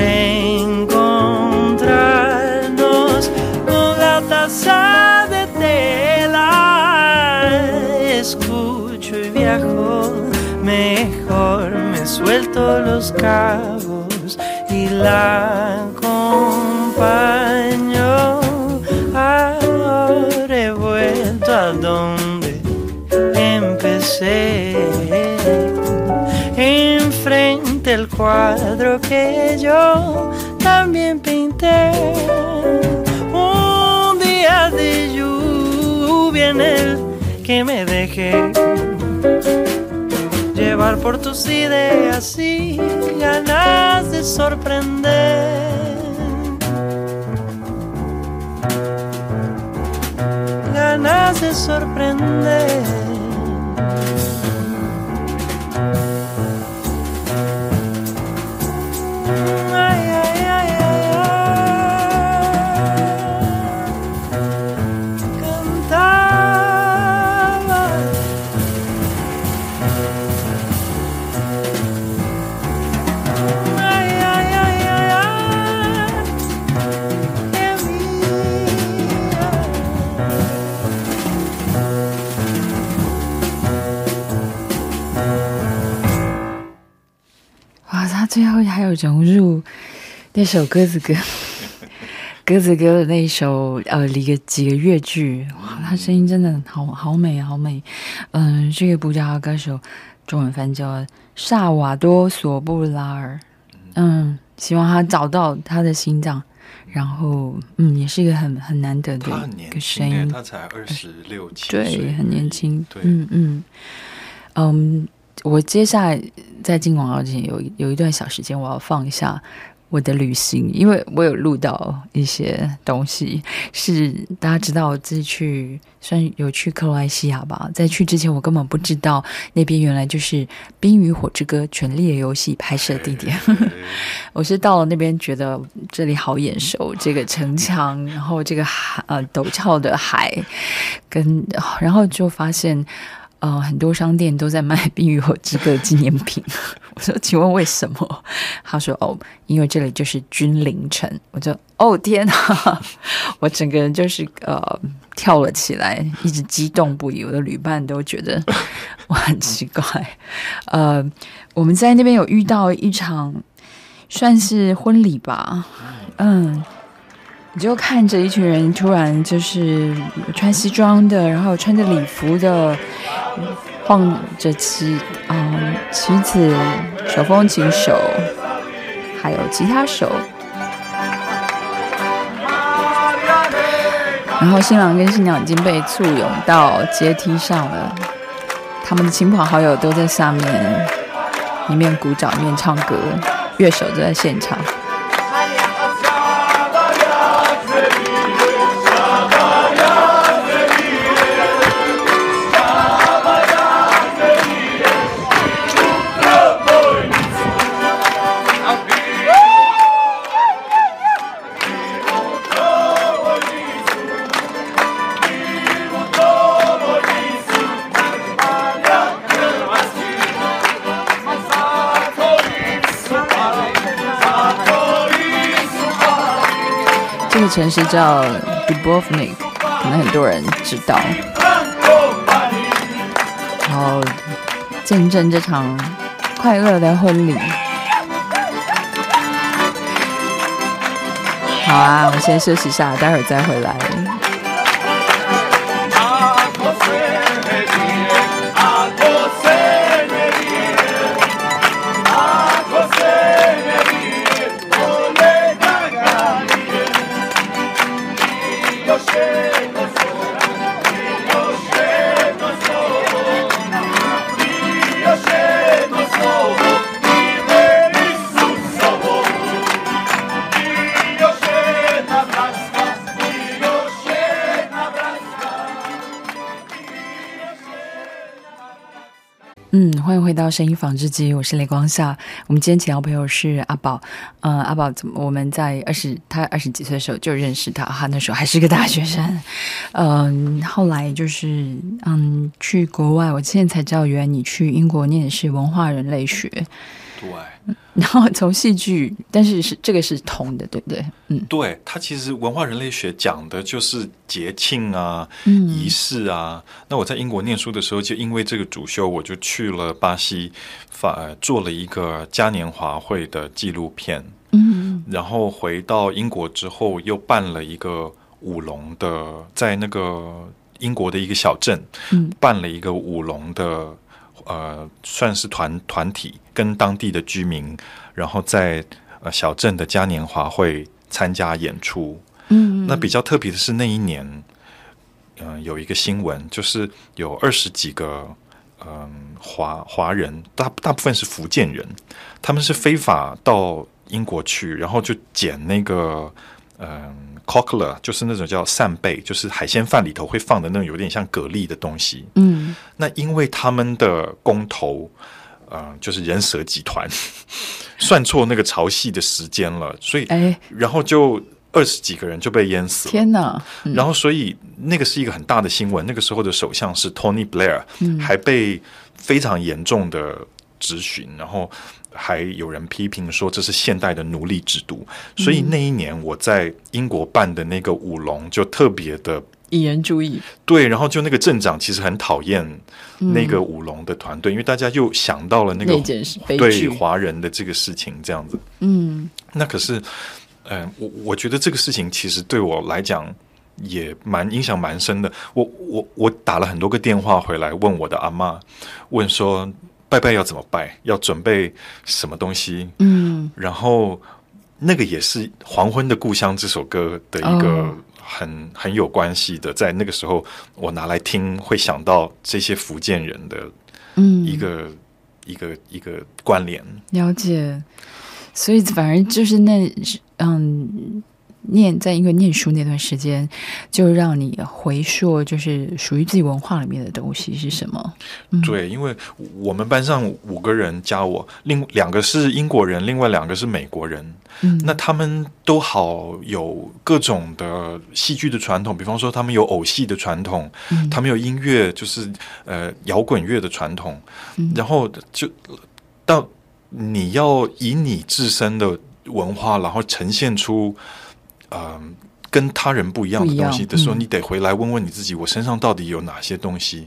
encontrarnos con la taza de tela. Escucho y viajo mejor, me suelto los cabos y la acompaño. Ahora he vuelto a donde empecé, enfrente el cuadro que yo también pinté. Un día de lluvia en el que me dejé llevar por tus ideas y ganas de sorprender. Ganas de sorprender. Ay, ay, ay, ay, ay. Cantaba. Ay, ay, ay, ay, ay. Qué mía. 哇，他最后还有融入那首鸽子歌，鸽子歌的那一首几个乐句，哇，他声音真的好美好美。这个布加歌手中文翻叫萨瓦多索布拉尔，希望他找到他的心脏。然后，也是一个很难得的一个声音， 他才26、7岁， 对，很年轻。 对， 我接下来在进广告之前有一段小时间，我要放一下我的旅行，因为我有录到一些东西，是大家知道我自己算有去克罗埃西亚吧。在去之前，我根本不知道那边原来就是《冰与火之歌》《权力的游戏》拍摄地点。我是到了那边，觉得这里好眼熟，这个城墙，然后这个陡峭的海，然后就发现。很多商店都在卖《冰与火之歌》纪念品。我说请问为什么？他说因为这里就是君临城。我就天哪，我整个人就是跳了起来，一直激动不已。我的旅伴都觉得我很奇怪。我们在那边有遇到一场算是婚礼吧，你就看着一群人突然就是穿西装的，然后穿着礼服的，晃着旗子、手风琴手，还有吉他手，然后新郎跟新娘已经被簇拥到阶梯上了，他们的亲朋好友都在下面，一面鼓掌一面唱歌，乐手就在现场。这个城市叫 Dubrovnik， 可能很多人知道。然后见证这场快乐的婚礼。好啊，我先休息一下，待会儿再回来。 欢迎回到声音纺织机，我是雷光夏。我们今天请到朋友是阿宝，阿宝我们在他20几岁的时候就认识他，他那时候还是个大学生，后来就是去国外，我现在才知道原来你去英国念的是文化人类学， 对。 然后从戏剧，但是这个是通的，对不对？ 对，它其实文化人类学讲的就是节庆啊、仪式啊。那我在英国念书的时候，就因为这个主修，我就去了巴西，做了一个嘉年华会的纪录片。然后回到英国之后，又办了一个舞龙的，在那个英国的一个小镇，办了一个舞龙的。算是团体跟当地的居民，然后在小镇的嘉年华会参加演出。那比较特别的是那一年，有一个新闻，就是有20几个华人，大部分是福建人，他们是非法到英国去，然后就捡那个cockler， 就是那种叫扇贝，就是海鲜饭里头会放的那种有点像蛤蜊的东西。那因为他们的工头就是人蛇集团算错那个潮汐的时间了，所以然后就20几个人就被淹死了。 天哪！ 然后所以那个是一个很大的新闻，那个时候的首相是 Tony Blair，还被非常严重的质询，然后还有人批评说这是现代的奴隶制度。所以那一年我在英国办的那个舞龙就特别的引人注意。对， 然后就那个镇长其实很讨厌那个舞龙的团队，因为大家又想到了那个对华人的这个事情这样子。那可是我觉得这个事情其实对我来讲也影响蛮深的。我打了很多个电话回来问我的阿嬷，问说拜要怎么拜，要准备什么东西。然后那个也是《黄昏的故乡》这首歌的一个很有关系的，在那个时候我拿来听，会想到这些福建人的一个关联。 了解。所以反而就是在英国念书那段时间，就让你回溯，就是属于自己文化里面的东西是什么？ 对，因为我们班上5个人加我，另2个是英国人，另外2个是美国人。那他们都好有各种的戏剧的传统，比方说他们有偶戏的传统，他们有音乐，就是摇滚乐的传统，然后就到你要以你自身的文化，然后呈现出跟他人不一样的东西的时候，你得回来问问你自己，我身上到底有哪些东西？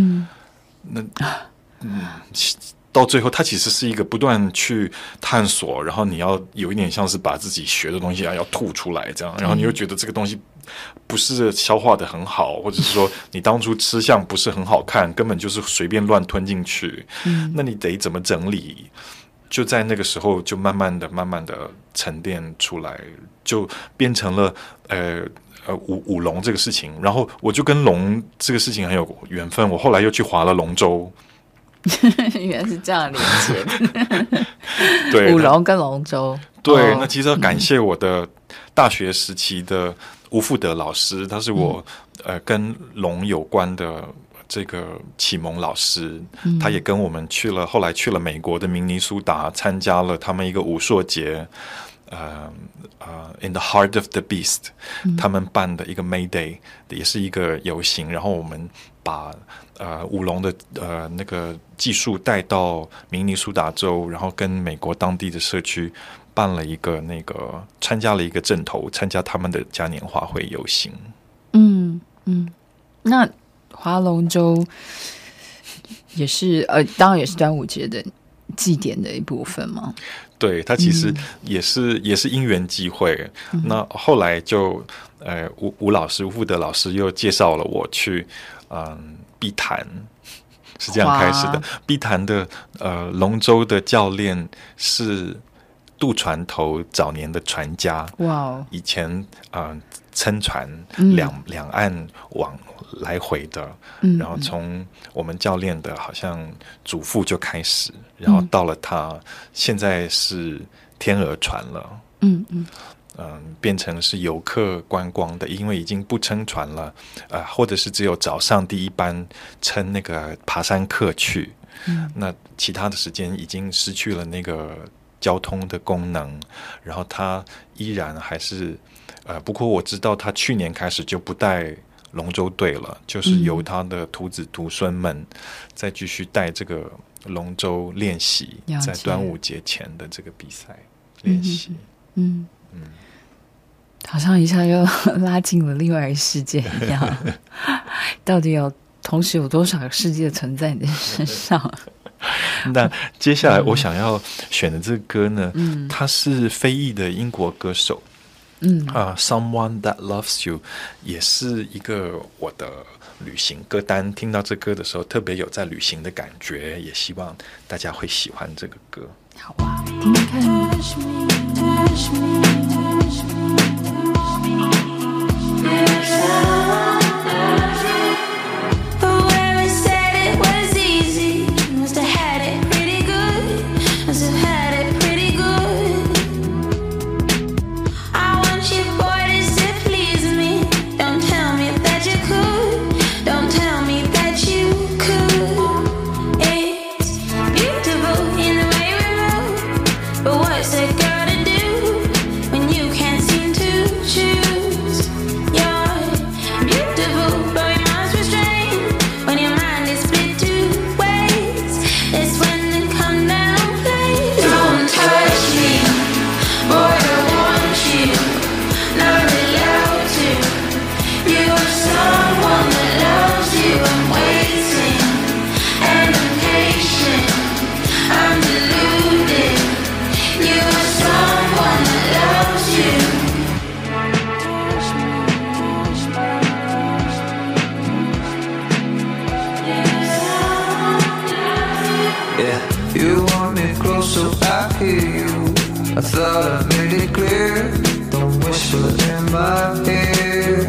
到最后它其实是一个不断去探索，然后你要有一点像是把自己学的东西要吐出来这样，然后你又觉得这个东西不是消化的很好，或者是说你当初吃相不是很好看，根本就是随便乱吞进去。那你得怎么整理？就在那个时候就慢慢的沉淀出来，就变成了舞龙这个事情。然后我就跟龙这个事情很有缘分，我后来又去划了龙舟。 原来是这样连接的。 对， 舞龙跟龙舟。 对，那其实要感谢我的大学时期的吴富德老师，他是我跟龙有关的这个启蒙老师，他也跟我们后来去了美国的明尼苏达，参加了他们一个武术节，In the Heart of the Beast，他们办的一个 May Day， 也是一个游行，然后我们把舞龙的那个技术带到明尼苏达州，然后跟美国当地的社区办了一个参加了一个镇头，参加他们的嘉年华会游行。 那划龙舟也是当然也是端午节的祭典的一部分吗？ 对，它其实也是因缘际会。那后来就吴富德老师又介绍了我去碧潭，是这样开始的。碧潭的龙舟的教练是渡船头早年的船家。哇！以前撑船两岸往来回的，然后从我们教练的好像祖父就开始，然后到了他现在是天鹅船了，变成是游客观光的，因为已经不撑船了，或者是只有早上第一班撑那个爬山客去， 那其他的时间已经失去了那个交通的功能，然后他依然还是不过我知道他去年开始就不带龙舟队了，就是由他的徒子徒孙们再继续带这个龙舟练习，在端午节前的这个比赛练习。 好像一下又拉进了另外一个世界一样。到底同时有多少个世界存在你的身上？ 那接下来我想要选的这个歌呢，它是非裔的英国歌手，Someone That Loves You 也是一个我的旅行歌单。听到这歌的时候特别有在旅行的感觉，也希望大家会喜欢这个歌。 好啊，听听看。 I thought I made it clear. Don't whisper in my ear.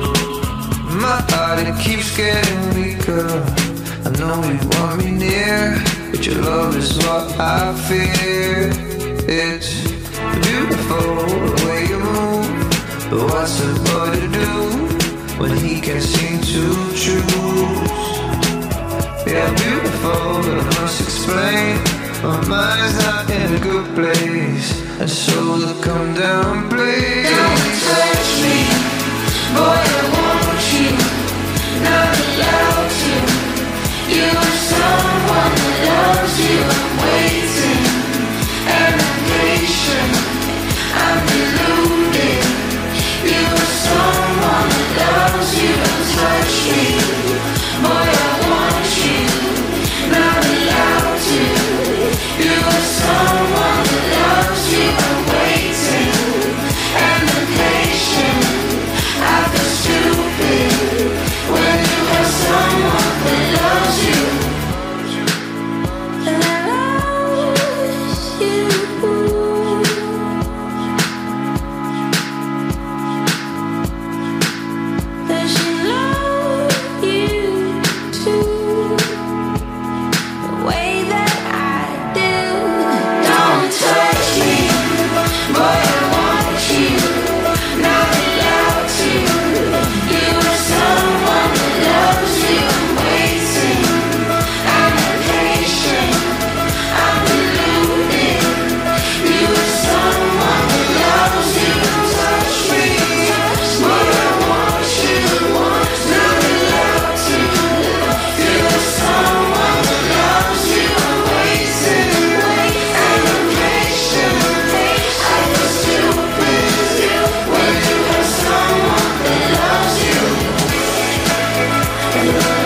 My heart, it keeps getting weaker. I know you want me near, but your love is what I fear. It's beautiful the way you move, but what's a boy to do when he can't seem to choose? Yeah, beautiful, but I must explain. My mind's not in a good place, and so look, come down, please. Don't touch me, boy, I want you, not allowed to. You are someone that loves you. I'm waiting, and I'm patient, I'm deluded. You are someone that loves you. Don't touch me, boy, I want you, not allowed to. You are someone that loves you. I'm waiting, and I'm patient. I feel stupid when you have someone that loves you. And I love you. Does she love you too? The way that I do. Don't touch me, boy, I want you, not allowed to. You are someone that loves you. I'm waiting, I'm impatient, I'm deluded. You are someone that loves you. Don't touch me, boy, I want you, not allowed to. You are someone that loves you. I'm waiting, I'm impatient, I feel stupid when you have someone that loves you. When you have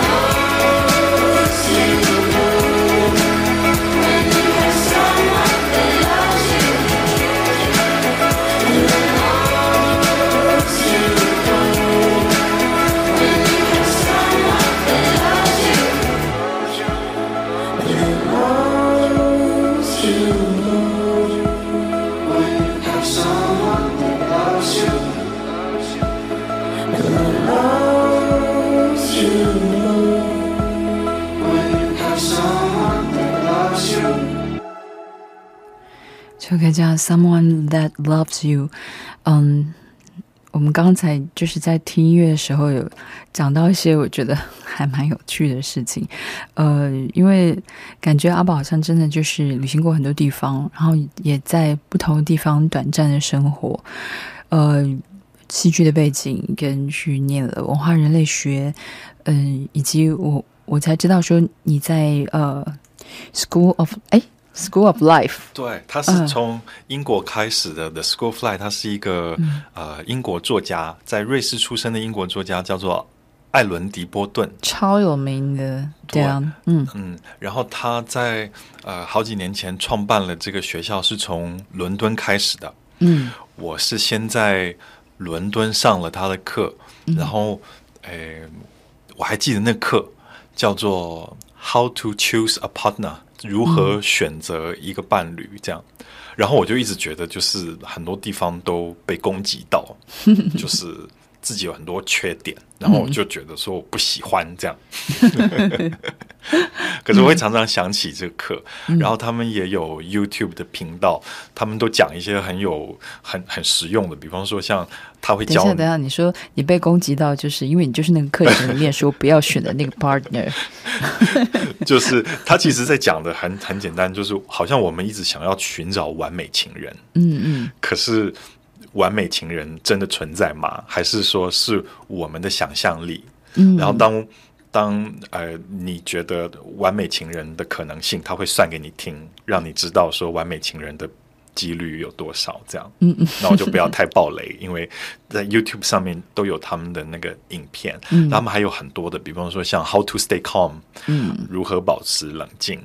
someone that loves you. When you have someone that loves you. When you have someone that loves you. When you have someone that loves you. 这个叫 Someone That Loves You。 我们刚才就是在听音乐的时候有讲到一些我觉得还蛮有趣的事情，因为感觉阿宝好像真的就是旅行过很多地方，然后也在不同的地方短暂的生活，戏剧的背景跟去念了文化人类学，以及我才知道说你在School of Life， 对，他是从英国开始的。The School of Life， 他是一个英国作家，在瑞士出生的英国作家，叫做艾伦·迪波顿， 超有名的，对啊， 然后他在好几年前创办了这个学校，是从伦敦开始的。我是先在伦敦上了他的课，然后我还记得那课叫做 How to Choose a Partner。如何选择一个伴侣这样，然后我就一直觉得就是很多地方都被攻击到，就是自己有很多缺点，然后我就觉得说我不喜欢这样。可是我会常常想起这个课，然后他们也有 YouTube 的频道，他们都讲一些很实用的，比方说像他会教你。 等一下，你说你被攻击到，就是因为你就是那个课程里面说不要选的那个 partner。 就是他其实在讲的很简单，就是好像我们一直想要寻找完美情人，可是完美情人真的存在吗？还是说是我们的想象力？然后当你觉得完美情人的可能性，他会算给你听，让你知道说完美情人的几率有多少这样。那我就不要太爆雷，因为在 YouTube 上面都有他们的那个影片，他们还有很多的，比方说像 How to stay calm，如何保持冷静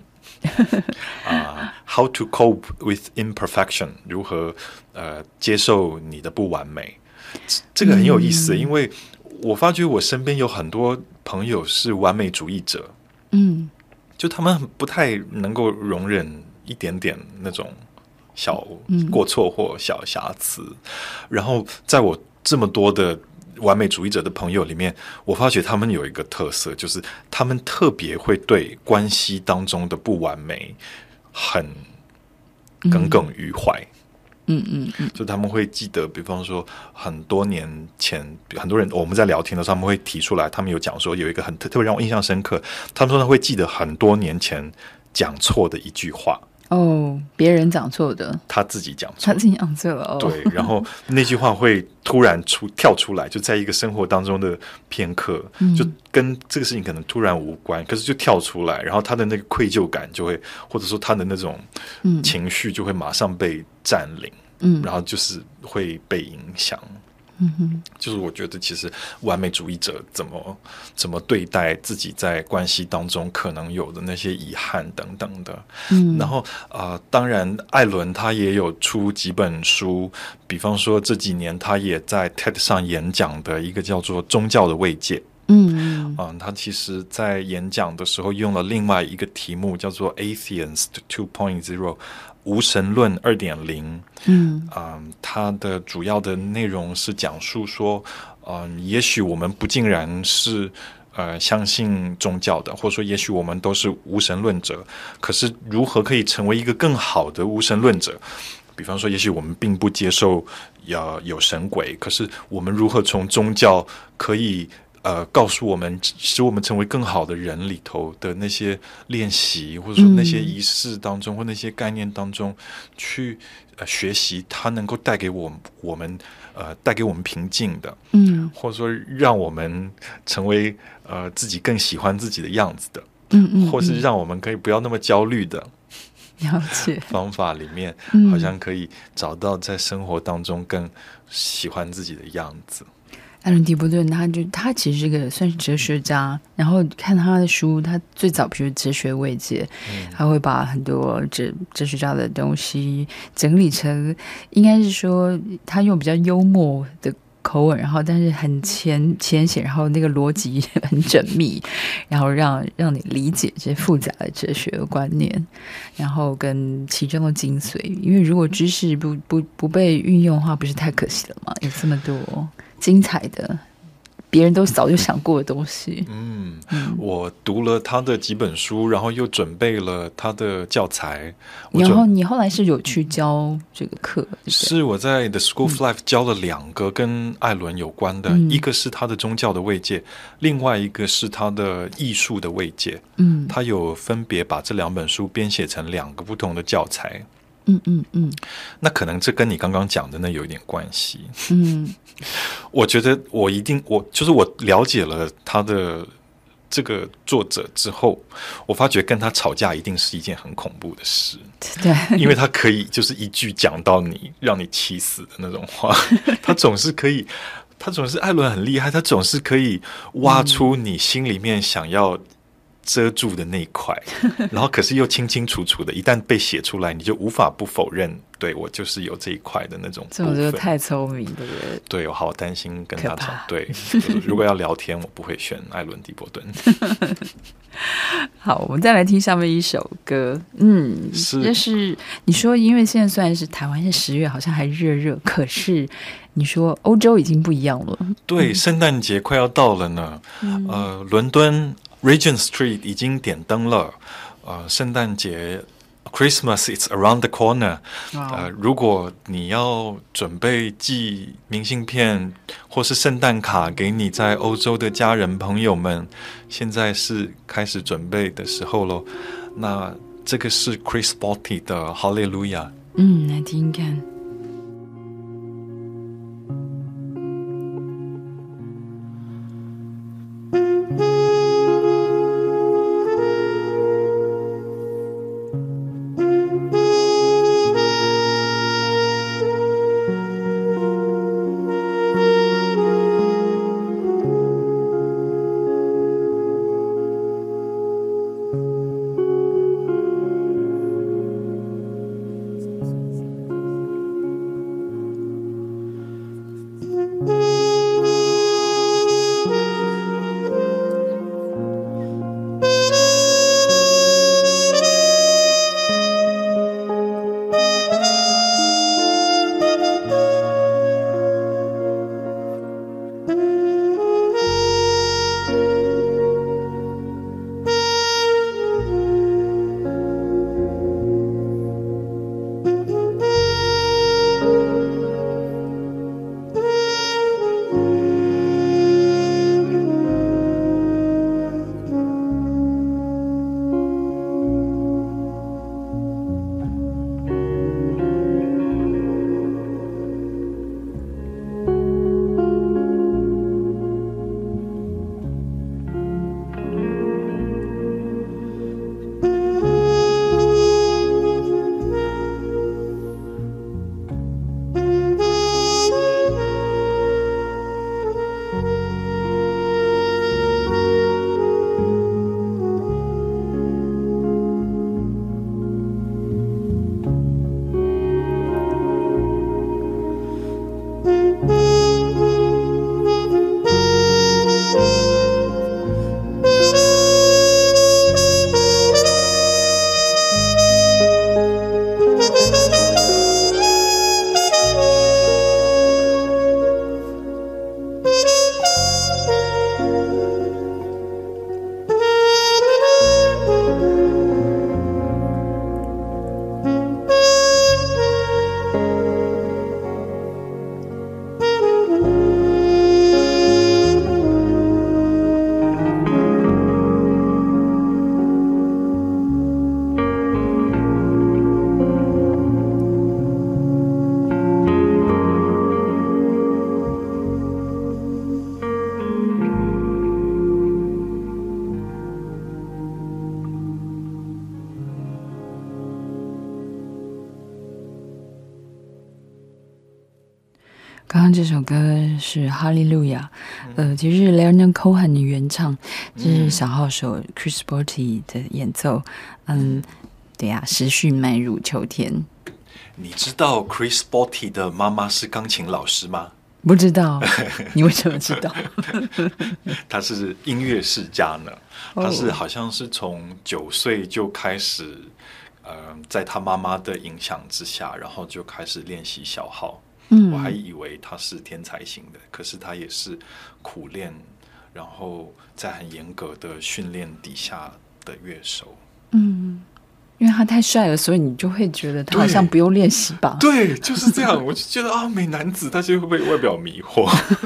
，How to cope with imperfection， 如何接受你的不完美。这个很有意思，因为我发觉我身边有很多朋友是完美主义者，就他们不太能够容忍一点点那种小过错或小瑕疵，然后在我这么多的完美主义者的朋友里面，我发觉他们有一个特色，就是他们特别会对关系当中的不完美很耿耿于怀。就他们会记得，比方说很多年前，很多人我们在聊天的时候，他们会提出来，他们有讲说有一个特别让我印象深刻，他们说他会记得很多年前讲错的一句话。 别人讲错的， 他自己讲错， 他自己讲错了。 对，然后那句话会突然跳出来，就在一个生活当中的片刻，就跟这个事情可能突然无关，可是就跳出来，然后他的那个愧疚感就会，或者说他的那种情绪就会马上被占领，然后就是会被影响。就是我觉得其实完美主义者怎么对待自己在关系当中可能有的那些遗憾等等的，然后当然艾伦他也有出几本书，比方说这几年他也在 TED 上演讲的一个叫做宗教的慰藉。他其实在演讲的时候用了另外一个题目叫做 Atheist 2.0 无神论 2.0。它的主要的内容是讲述说也许我们不尽然是相信宗教的，或者说也许我们都是无神论者，可是如何可以成为一个更好的无神论者，比方说也许我们并不接受有神鬼，可是我们如何从宗教可以告诉我们，使我们成为更好的人里头的那些练习，或者说那些仪式当中，或那些概念当中去学习，它能够带给我们平静的，或者说让我们成为自己更喜欢自己的样子的，或是让我们可以不要那么焦虑的。 了解方法里面，好像可以找到在生活当中更喜欢自己的样子。 艾伦·迪波顿他其实是个算是哲学家，然后看他的书，他最早比如哲学慰藉，他会把很多哲学家的东西整理成，应该是说他用比较幽默的口吻，然后但是很浅显，然后那个逻辑很缜密，然后让你理解这些复杂的哲学的观念，然后跟其中的精髓。因为如果知识不被运用的话，不是太可惜了吗？有这么多精彩的别人都早就想过的东西。 我读了他的几本书，然后又准备了他的教材。 然后你后来是有去教这个课？对不对？ 是我在 The School of Life 教了2个跟艾伦有关的，一个是他的宗教的慰藉，另外一个是他的艺术的慰藉。他有分别把这2本书编写成2个不同的教材。那可能这跟你刚刚讲的那有一点关系。我觉得我了解了他的这个作者之后，我发觉跟他吵架一定是一件很恐怖的事。 对， 因为他可以就是一句讲到你，让你气死的那种话。他总是艾伦很厉害，他总是可以挖出你心里面想要遮住的那一块，然后可是又清清楚楚的，一旦被写出来，你就无法不否认，对，我就是有这一块的那种部分。 这我觉得太聪明，对不对？ 对，我好担心跟他吵。对，如果要聊天，我不会选艾伦·迪伯顿。 好，我们再来听下面一首歌。就是你说，因为现在虽然是台湾是10月，好像还热，可是你说欧洲已经不一样了。 对，圣诞节快要到了呢。伦敦Regent Street 已经点灯了，圣诞节 Christmas it's around the corner。如果你要准备寄明信片或是圣诞卡给你在欧洲的家人朋友们，现在是开始准备的时候咯。那这个是 Chris Botti 的 Hallelujah。 来听看。刚刚这首歌是《哈利路亚》，其实是 Leonard Cohen 的原唱，这是小号手 Chris Botti 的演奏。对呀，时序迈入秋天。 你知道 Chris Botti 的妈妈是钢琴老师吗？ 不知道，你为什么知道？ 他是音乐世家呢，他是好像是从9岁就开始，在他妈妈的影响之下，然后就开始练习小号。 我还以为他是天才型的，可是他也是苦练，然后在很严格的训练底下的乐手。 因为他太帅了，所以你就会觉得他好像不用练习吧？ 对，就是这样。我就觉得啊，美男子他就会被外表迷惑。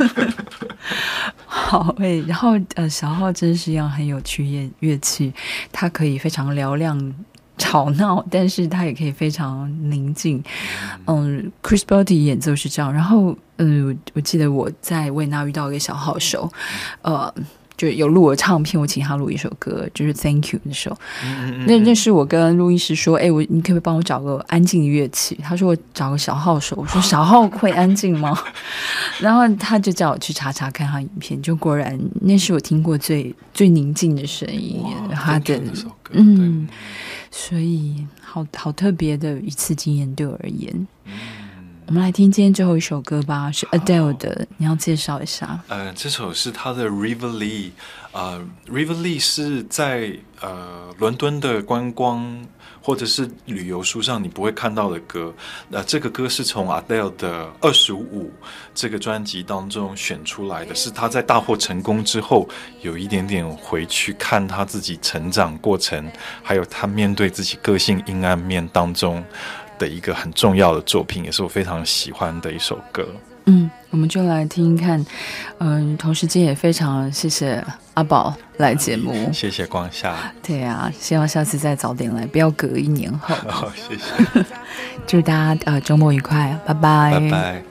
好，然后小号真是一样很有趣乐器，它可以非常嘹亮吵闹，但是它也可以非常宁静。Chris Botti 演奏是这样，然后我记得我在维也纳遇到一个小号手，就有录我唱片，我请他录一首歌，就是 Thank You 那首。那是我跟录音师说，你可不可以帮我找个安静的乐器？他说我找个小号手，我说小号会安静吗？然后他就叫我去查查看他影片，就果然那是我听过最宁静的声音。他的所以好特别的一次经验对我而言。我们来听今天最后一首歌吧，是 Adele 的，你要介绍一下。 这首是他的 Rivoli。Rivoli 是在伦敦的观光或者是旅游书上你不会看到的歌。这个歌是从 Adele 的25这个专辑当中选出来的，是他在大获成功之后有一点点回去看他自己成长过程，还有他面对自己个性阴暗面当中的一个很重要的作品，也是我非常喜欢的一首歌。 我们就来听听看。同时间也非常谢谢阿宝来节目， 谢谢光夏。 对啊，希望下次再早点来，不要隔1年后。 谢谢。 祝大家周末愉快，拜拜。 拜拜。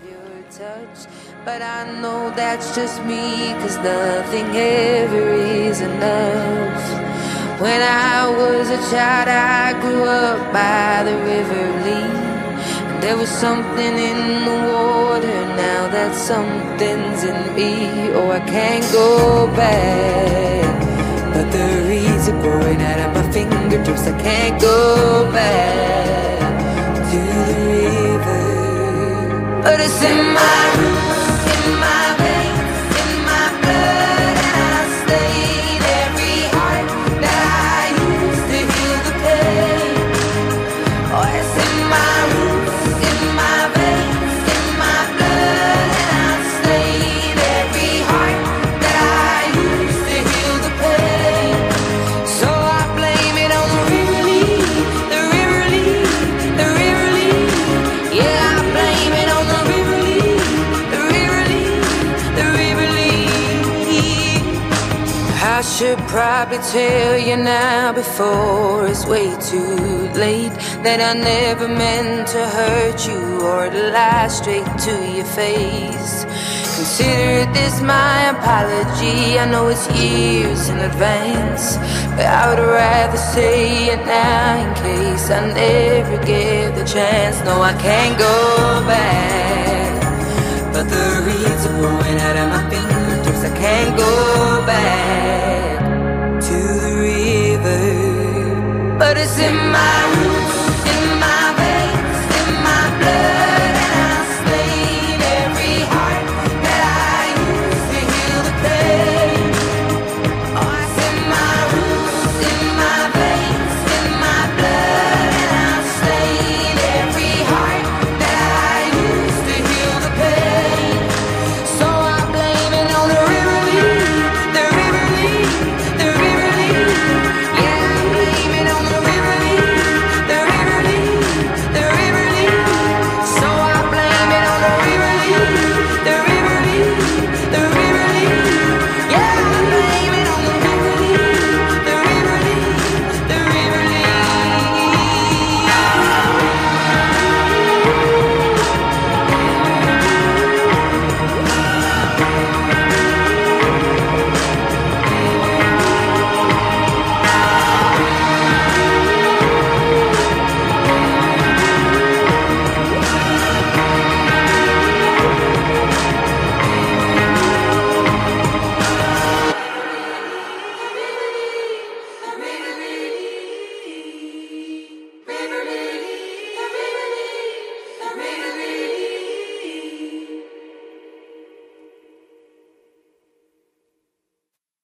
But I know that's just me, 'cause nothing ever is enough. When I was a child, I grew up by the river Lee. And there was something in the water, now that something's in me. Oh, I can't go back, but the reeds are growing out of my fingertips. I can't go back to the river, but it's in my roots, in my veins, in my blood, and I stayed every heart that I used to heal the pain. Oh, it's in my roots, in my veins, in my blood, and I stayed every heart that I used to heal the pain. So I blame it on the river Lee, the river Lee, the river Lee. Yeah, I blame it on the river Lee, the river Lee, the river Lee. I should probably tell you now before it's way too late that I never meant to hurt you or to lie straight to your face. Consider this my apology, I know it's years in advance, but I would rather say it now in case I never get the chance. No, I can't go back, but the reeds are growing out of my fingertips. I can't go back to the river, but it's in